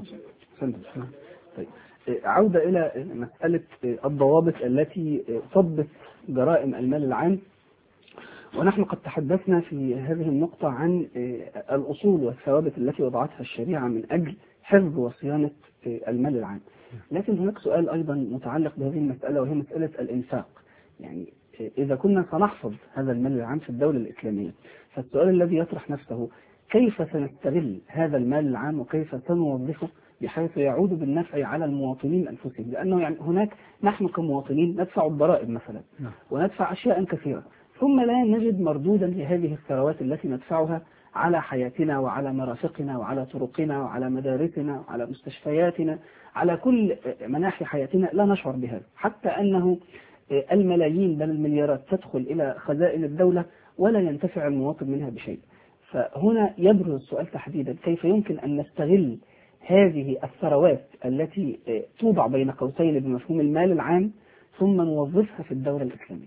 طيب عودة إلى مسألة الضوابط التي تضبط جرائم المال العام، ونحن قد تحدثنا في هذه النقطة عن الأصول والثوابت التي وضعتها الشريعة من أجل حفظ وصيانة المال العام. لكن هناك سؤال أيضا متعلق بهذه المسألة، وهي مسألة الإنفاق. يعني إذا كنا سنحفظ هذا المال العام في الدولة الإسلامية، فالسؤال الذي يطرح نفسه كيف سنستغل هذا المال العام وكيف سنوظفه بحيث يعود بالنفع على المواطنين أنفسهم؟ لأنه يعني هناك نحن كمواطنين ندفع الضرائب مثلا وندفع أشياء كثيرة، ثم لا نجد مردودا لهذه الثروات التي ندفعها على حياتنا وعلى مرافقنا وعلى طرقنا وعلى مدارسنا وعلى مستشفياتنا، على كل مناحي حياتنا لا نشعر بهذا، حتى أنه الملايين بل المليارات تدخل إلى خزائن الدولة ولا ينتفع المواطن منها بشيء. فهنا يبرز السؤال تحديدا كيف يمكن أن نستغل هذه الثروات التي توضع بين قوسين بمفهوم المال العام ثم نوظفها في الدولة الإسلامية.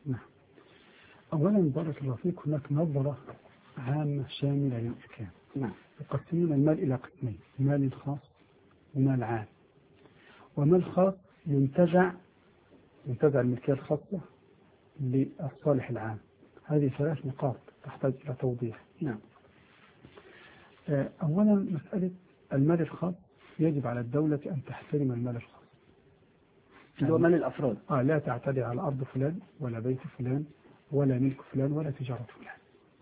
أولا بارك الله فيك، هناك نظرة عامة شاملة للإسلام. يقسمون المال إلى قسمين، مال خاص ومال عام. ومال خاص ينتزع الملكية الخاصة للصالح العام. هذه 3 نقاط تحتاج إلى توضيح. أولا مسألة المال الخاص، يجب على الدولة أن تحترم المال الخاص، اللي هو مال الأفراد. لا تعتدي على أرض فلان ولا بيت فلان ولا ملك فلان ولا تجارة فلان.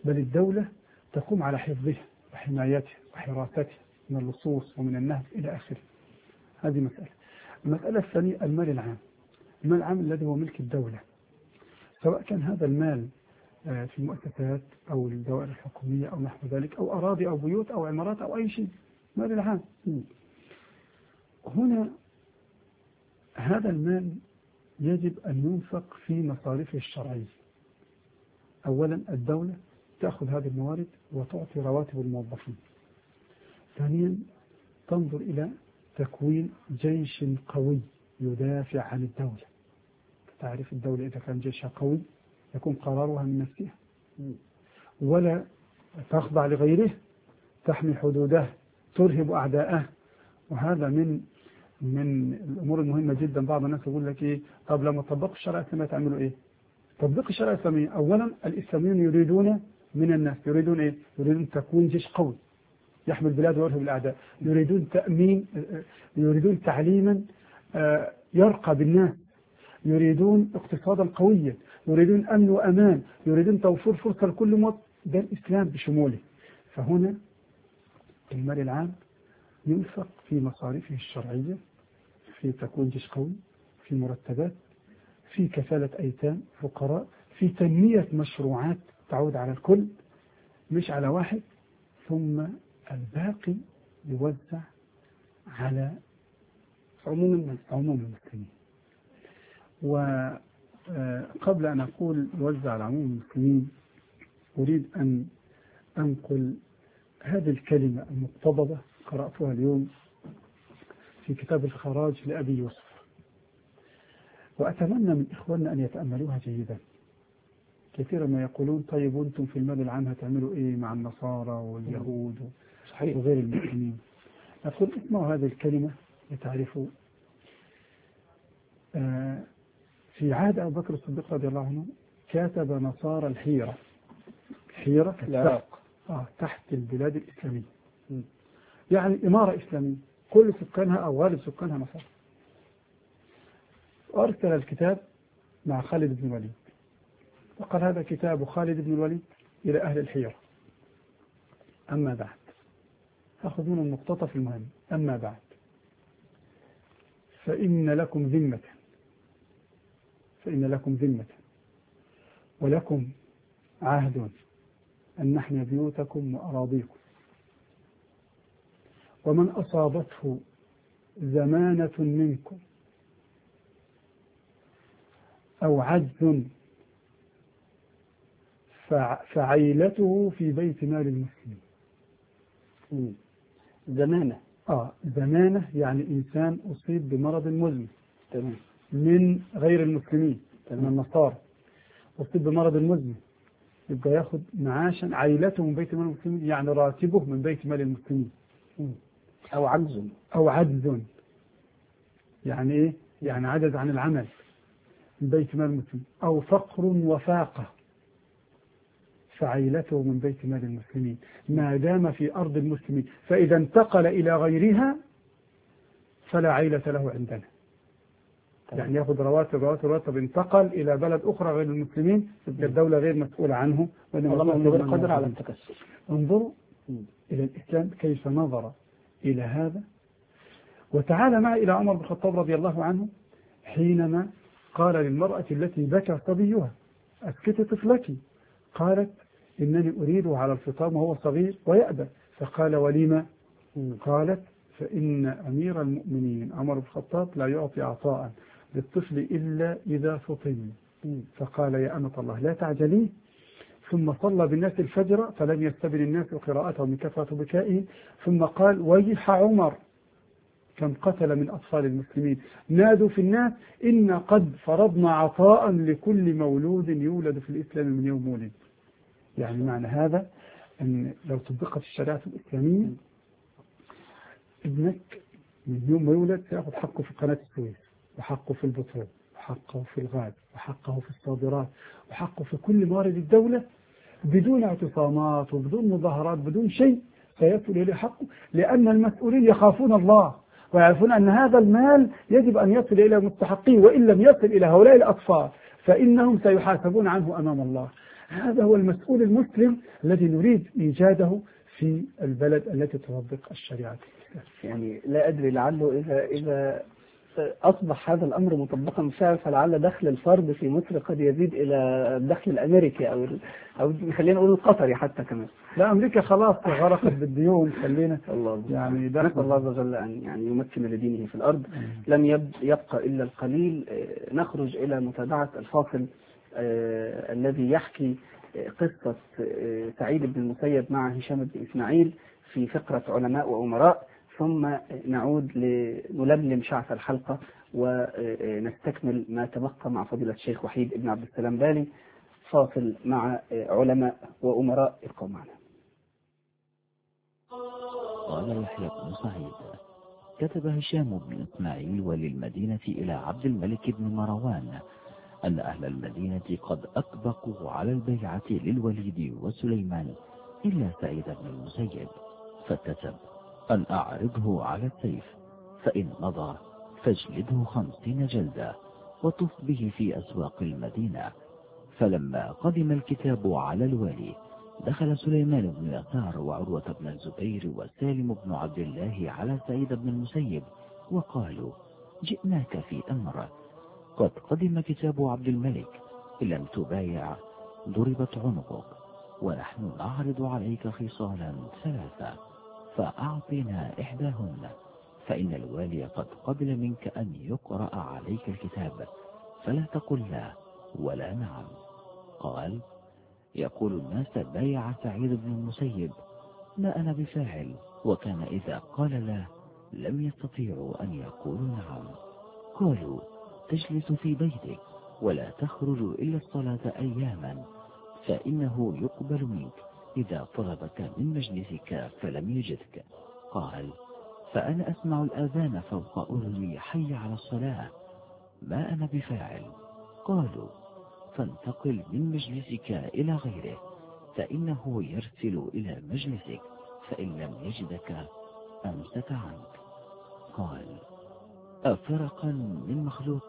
بل الدولة تقوم على حفظه وحمايته وحراسته من اللصوص ومن النهب إلى آخره. هذه مسألة. المسألة الثانية المال العام. المال العام الذي هو ملك الدولة، سواء كان هذا المال في المؤسسات أو الدوائر الحكومية أو نحو ذلك، أو أراضي أو بيوت أو عمارات أو أي شيء، مال العام. هنا هذا المال يجب أن ينفق في مصاريفه الشرعية. أولا الدولة تأخذ هذه الموارد وتعطي رواتب الموظفين. ثانيا تنظر إلى تكوين جيش قوي يدافع عن الدولة. تعرف الدولة إذا كان جيشها قوي يكون قرارها من نفسها ولا تخضع لغيره، تحمي حدوده، ترهب أعداءه. وهذا من الأمور المهمة جدا. بعض الناس يقول لك إيه، طب لما طبقوا الشرع الإسلامي تعملوا إيه؟ تطبيق الشرع الإسلامي، أولا الإسلاميون يريدون من الناس، يريدون إيه؟ يريدون تكوين جيش قوي يحمي البلاد ويرهب الأعداء، يريدون تأمين، يريدون تعليما يرقى بالناس، يريدون اقتصادا قويا، يريدون أمن وأمان، يريدون توفير فرصة لكل مواطن. ده الإسلام بشموله. فهنا المال العام ينفق في مصاريفه الشرعية، في تكوين جيش قوي، في مرتبات، في كفالة أيتام فقراء، في تنمية مشروعات تعود على الكل مش على واحد، ثم الباقي يوزع على عموم المسلمين. وقبل أن أقول يوزع على عموم المسلمين أريد أن أنقل هذه الكلمة المقتضبة قرأتها اليوم في كتاب الخراج لأبي يوسف، وأتمنى من إخواننا أن يتأملوها جيدا. كثيرا ما يقولون طيب وانتم في المال العام هتعملوا إيه مع النصارى واليهود وغير المسلمين. أقول اسمعوا هذه الكلمة لتعرفوا. في عهد أبو بكر الصديق رضي الله عنه كاتب نصارى الحيرة العراق تحت البلاد الإسلامية، يعني إمارة إسلامية كل سكانها أو غالب سكانها نصارى. أرسل الكتاب مع خالد بن الوليد وقال هذا كتاب خالد بن الوليد إلى أهل الحيرة. أما بعد، أخذ من المقتطف المهم. أما بعد فإن لكم ذمة ولكم عهد أن نحمي بيوتكم وأراضيكم، ومن أصابته زمانة منكم أو عجز فعيلته في بيت مال المسلمين. زمانة يعني إنسان أصيب بمرض مزمن من غير المسلمين، من النصارى، أصيب بمرض مزمن، يبقى ياخذ معاشا عائلته من بيت مال المسلمين، يعني راتبه من بيت مال المسلمين. أو عجز يعني إيه؟ يعني عجز عن العمل من بيت مال المسلمين. أو فقر وفاقة فعيلته من بيت مال المسلمين ما دام في أرض المسلمين، فإذا انتقل إلى غيرها فلا عيلة له عندنا. يعني يأخذ رواتب انتقل إلى بلد أخرى غير المسلمين، تبقى الدولة غير مسؤولة عنه، والله غير قادر على التكسب. انظروا إلى الإسلام كيف نظر إلى هذا. وتعالى معي إلى عمر بن الخطاب رضي الله عنه حينما قال للمرأة التي بكى صبيها أسكتي طفلك، قالت إنني أريده على الفطام وهو صغير ويأبى، فقال ولما؟ قالت فإن أمير المؤمنين عمر بن الخطاب لا يعطي عطاء للطفل إلا إذا فطم. فقال يا أمة الله لا تعجلي. ثم صلى بالناس الفجر فلم يستبن الناس قراءته من كثرة بكائه، ثم قال ويح عمر كم قتل من أطفال المسلمين، نادوا في الناس إن قد فرضنا عطاء لكل مولود يولد في الإسلام من يوم مولد. يعني معنى هذا أن لو طبقت الشريعة الإسلامية ابنك من يوم ما يولد سيأخذ حقه في قناة السويس، وحقه في البترول، وحقه في الغاز، وحقه في الصادرات، وحقه في كل موارد الدولة بدون اعتصامات وبدون مظاهرات بدون شيء، سيصل إليه حقه، لأن المسؤولين يخافون الله ويعرفون أن هذا المال يجب أن يصل إلى مستحقيه، وإن لم يصل إلى هؤلاء الأطفال فإنهم سيحاسبون عنه أمام الله. هذا هو المسؤول المسلم الذي نريد إيجاده في البلد التي تطبق الشريعة. يعني لا أدري، لعله إذا أصبح هذا الأمر مطبقا بالفعل فلعل دخل الفرد في مصر قد يزيد إلى الدخل الأمريكي أو خلينا نقول القطري حتى كمان. لا، أمريكا خلاص غرقت بالديون، خلينا يعني نسأل الله عز وجل أن يعني يمكن لدينه في الأرض. لم يبقى إلا القليل. نخرج إلى متابعة الفاصل الذي يحكي قصة سعيد بن المسيب مع هشام بن إسماعيل في فقرة علماء وأمراء، ثم نعود لنلملم شعث الحلقة ونستكمل ما تبقى مع فضيلة الشيخ وحيد بن عبد السلام بالي. فاصل مع علماء وأمراء، ابقوا معنا. قال يحيى بن سعيد: كتب هشام بن إسماعيل وللمدينة إلى عبد الملك بن مروان أن أهل المدينة قد أطبقوا على البيعة للوليد وسليمان إلا سعيد بن المسيب، فكتب أن أعرضه على السيف، فإن مضى فاجلده 50 جلدة وطف به في أسواق المدينة. فلما قدم الكتاب على الوالي دخل سليمان بن يسار وعروة بن الزبير وسالم بن عبد الله على سعيد بن المسيب وقالوا: جئناك في أمر، قد قدم كتاب عبد الملك، إن لم تبايع ضربت عنقك، ونحن نعرض عليك خصالا 3 فأعطنا إحداهن، فإن الوالي قد قبل منك أن يقرأ عليك الكتاب، فلا تقل لا ولا نعم. قال: يقول الناس بايع سعيد بن المسيب، ما أنا بفاعل. وكان إذا قال لا لم يستطيعوا أن يقولوا نعم. قالوا: تجلس في بيتك ولا تخرج إلا الصلاة أياما، فإنه يقبل منك إذا طلبك من مجلسك فلم يجدك. قال: فأنا أسمع الآذان فوق أذني حي على الصلاة، ما أنا بفاعل. قالوا: فانتقل من مجلسك إلى غيره، فإنه يرسل إلى مجلسك، فإن لم يجدك أمسك عنك. قال: أفرقا من مخلوق،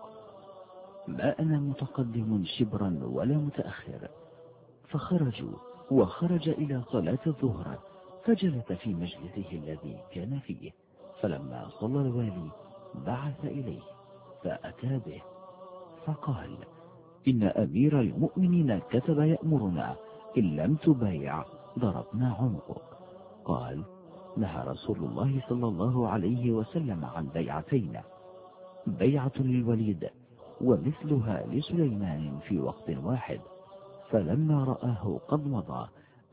ما أنا متقدم شبرا ولا متأخر. فخرجوا، وخرج إلى صلاة الظهر، فجلس في مجلسه الذي كان فيه. فلما صلى الوالي بعث إليه فأتى به، فقال: إن أمير المؤمنين كتب يأمرنا إن لم تبايع ضربنا عنقك. قال: نهى رسول الله صلى الله عليه وسلم عن بيعتين، بيعة للوليد ومثلها لسليمان في وقت واحد. فلما رآه قد مضى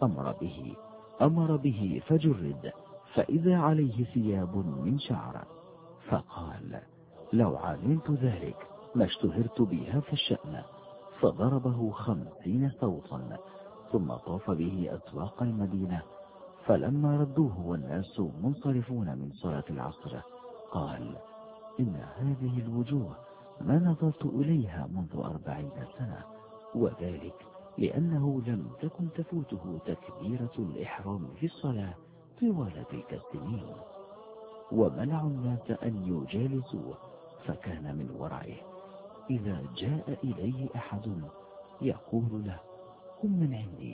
أمر به فجرد، فإذا عليه ثياب من شعر. فقال: لو علمت ذلك ما اشتهرت بهذا الشأن. فضربه 50 صوتا، ثم طاف به أسواق المدينة. فلما ردوه والناس منصرفون من صلاة العصر قال: إن هذه الوجوه ما نظرت إليها منذ 40 سنة، وذلك لأنه لم تكن تفوته تكبيرة الإحرام في الصلاة طوال تلك السنين. ومنعوا الناس أن يجالسوه، فكان من ورعه إذا جاء إليه أحد يقول له: قم من عندي،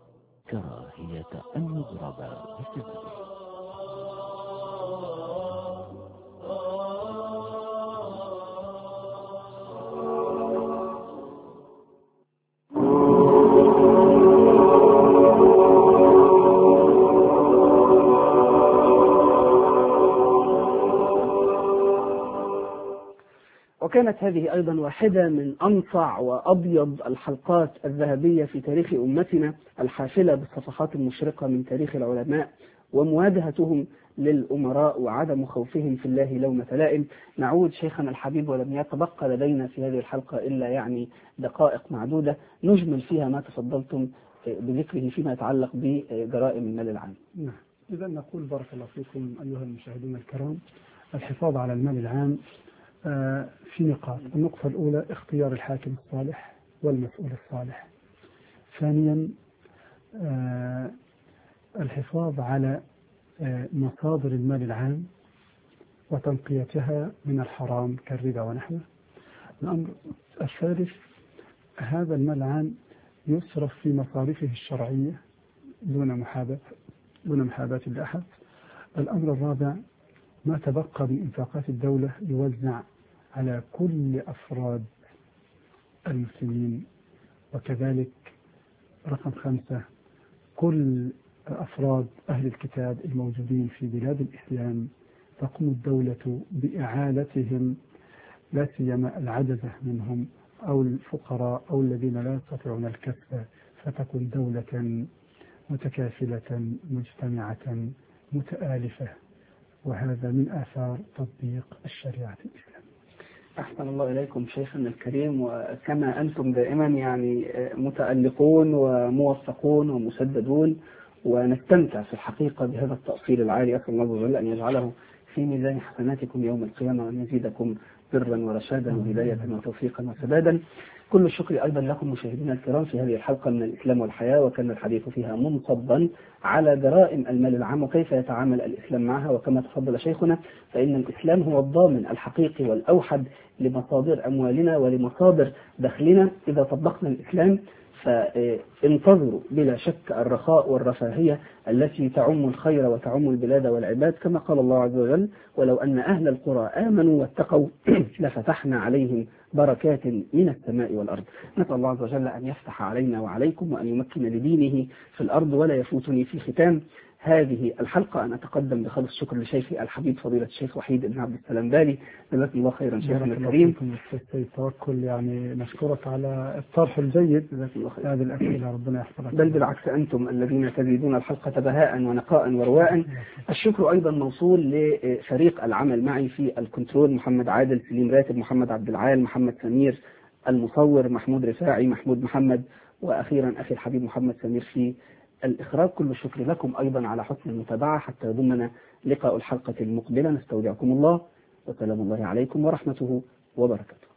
كراهية أن يضرب بسببه. وكانت هذه أيضا واحدة من أنصع وأبيض الحلقات الذهبية في تاريخ أمتنا، الحافلة بالصفحات المشرقة من تاريخ العلماء ومواجهتهم للأمراء وعدم خوفهم في الله لومة لائم. نعود شيخنا الحبيب، ولم يتبقى لدينا في هذه الحلقة إلا يعني دقائق معدودة نجمل فيها ما تفضلتم بذكره فيما يتعلق بجرائم المال العام. نعم، إذا نقول بارك الله فيكم أيها المشاهدون الكرام، الحفاظ على المال العام في نقاط. النقطة الأولى: اختيار الحاكم الصالح والمسؤول الصالح. ثانيا: الحفاظ على مصادر المال العام وتنقيتها من الحرام كالربا ونحوه. الأمر الثالث: هذا المال العام يصرف في مصارفه الشرعية دون محاباة لأحد. الأمر الرابع ما تبقى من إنفاقات الدولة يوزع على كل أفراد المسلمين. وكذلك رقم 5 كل أفراد أهل الكتاب الموجودين في بلاد الإسلام تقوم الدولة بإعالتهم، لا سيما العجزة منهم أو الفقراء أو الذين لا يستطيعون الكسب، فتكون دولة متكافلة مجتمعة متآلفة، وهذا من آثار تطبيق الشريعة الإسلامية. أحسن الله إليكم شيخنا الكريم، وكما أنتم دائما يعني متألقون وموفقون ومسددون، ونستمتع في الحقيقة بهذا التأصيل العالي. أسأل الله عز وجل أن يجعله في ميزان حسناتكم يوم القيامة، وأن يزيدكم برا ورشادا وهداية وتوفيقا وسدادا. كل الشكر أيضا لكم مشاهدينا الكرام في هذه الحلقة من الإسلام والحياة، وكان الحديث فيها منصبا على جرائم المال العام وكيف يتعامل الإسلام معها. وكما تفضل شيخنا فإن الإسلام هو الضامن الحقيقي والأوحد لمصادر أموالنا ولمصادر دخلنا. إذا طبقنا الإسلام فانتظروا بلا شك الرخاء والرفاهية التي تعم الخير وتعم البلاد والعباد، كما قال الله عز وجل: ولو أن أهل القرى آمنوا واتقوا لفتحنا عليهم بركات من السماء والأرض. نسأل الله عز وجل أن يفتح علينا وعليكم وأن يمكن لدينه في الأرض. ولا يفوتني في ختام هذه الحلقة أن أتقدم بخالص الشكر لشيخي الحبيب فضيلة الشيخ وحيد بن عبد السلام بالي. جزاكم الله خيرا شيخنا الكريم. التوكل يعني نشكرك على الطرح الجيد هذه الأسئلة، ربنا يحفظك. بل بالعكس أنتم الذين تزيدون الحلقة بهاء ونقاء ورواء. الشكر أيضا موصول لفريق العمل معي في الكنترول: محمد عادل، سليم راتب، محمد عبد العال، محمد سمير المصور، محمود رفاعي، محمود محمد، وأخيرا أخي الحبيب محمد سمير في الإخراج. كل الشكر لكم أيضا على حسن المتابعة حتى يضمنا لقاء الحلقة المقبلة. نستودعكم الله، وسلام الله عليكم ورحمته وبركاته.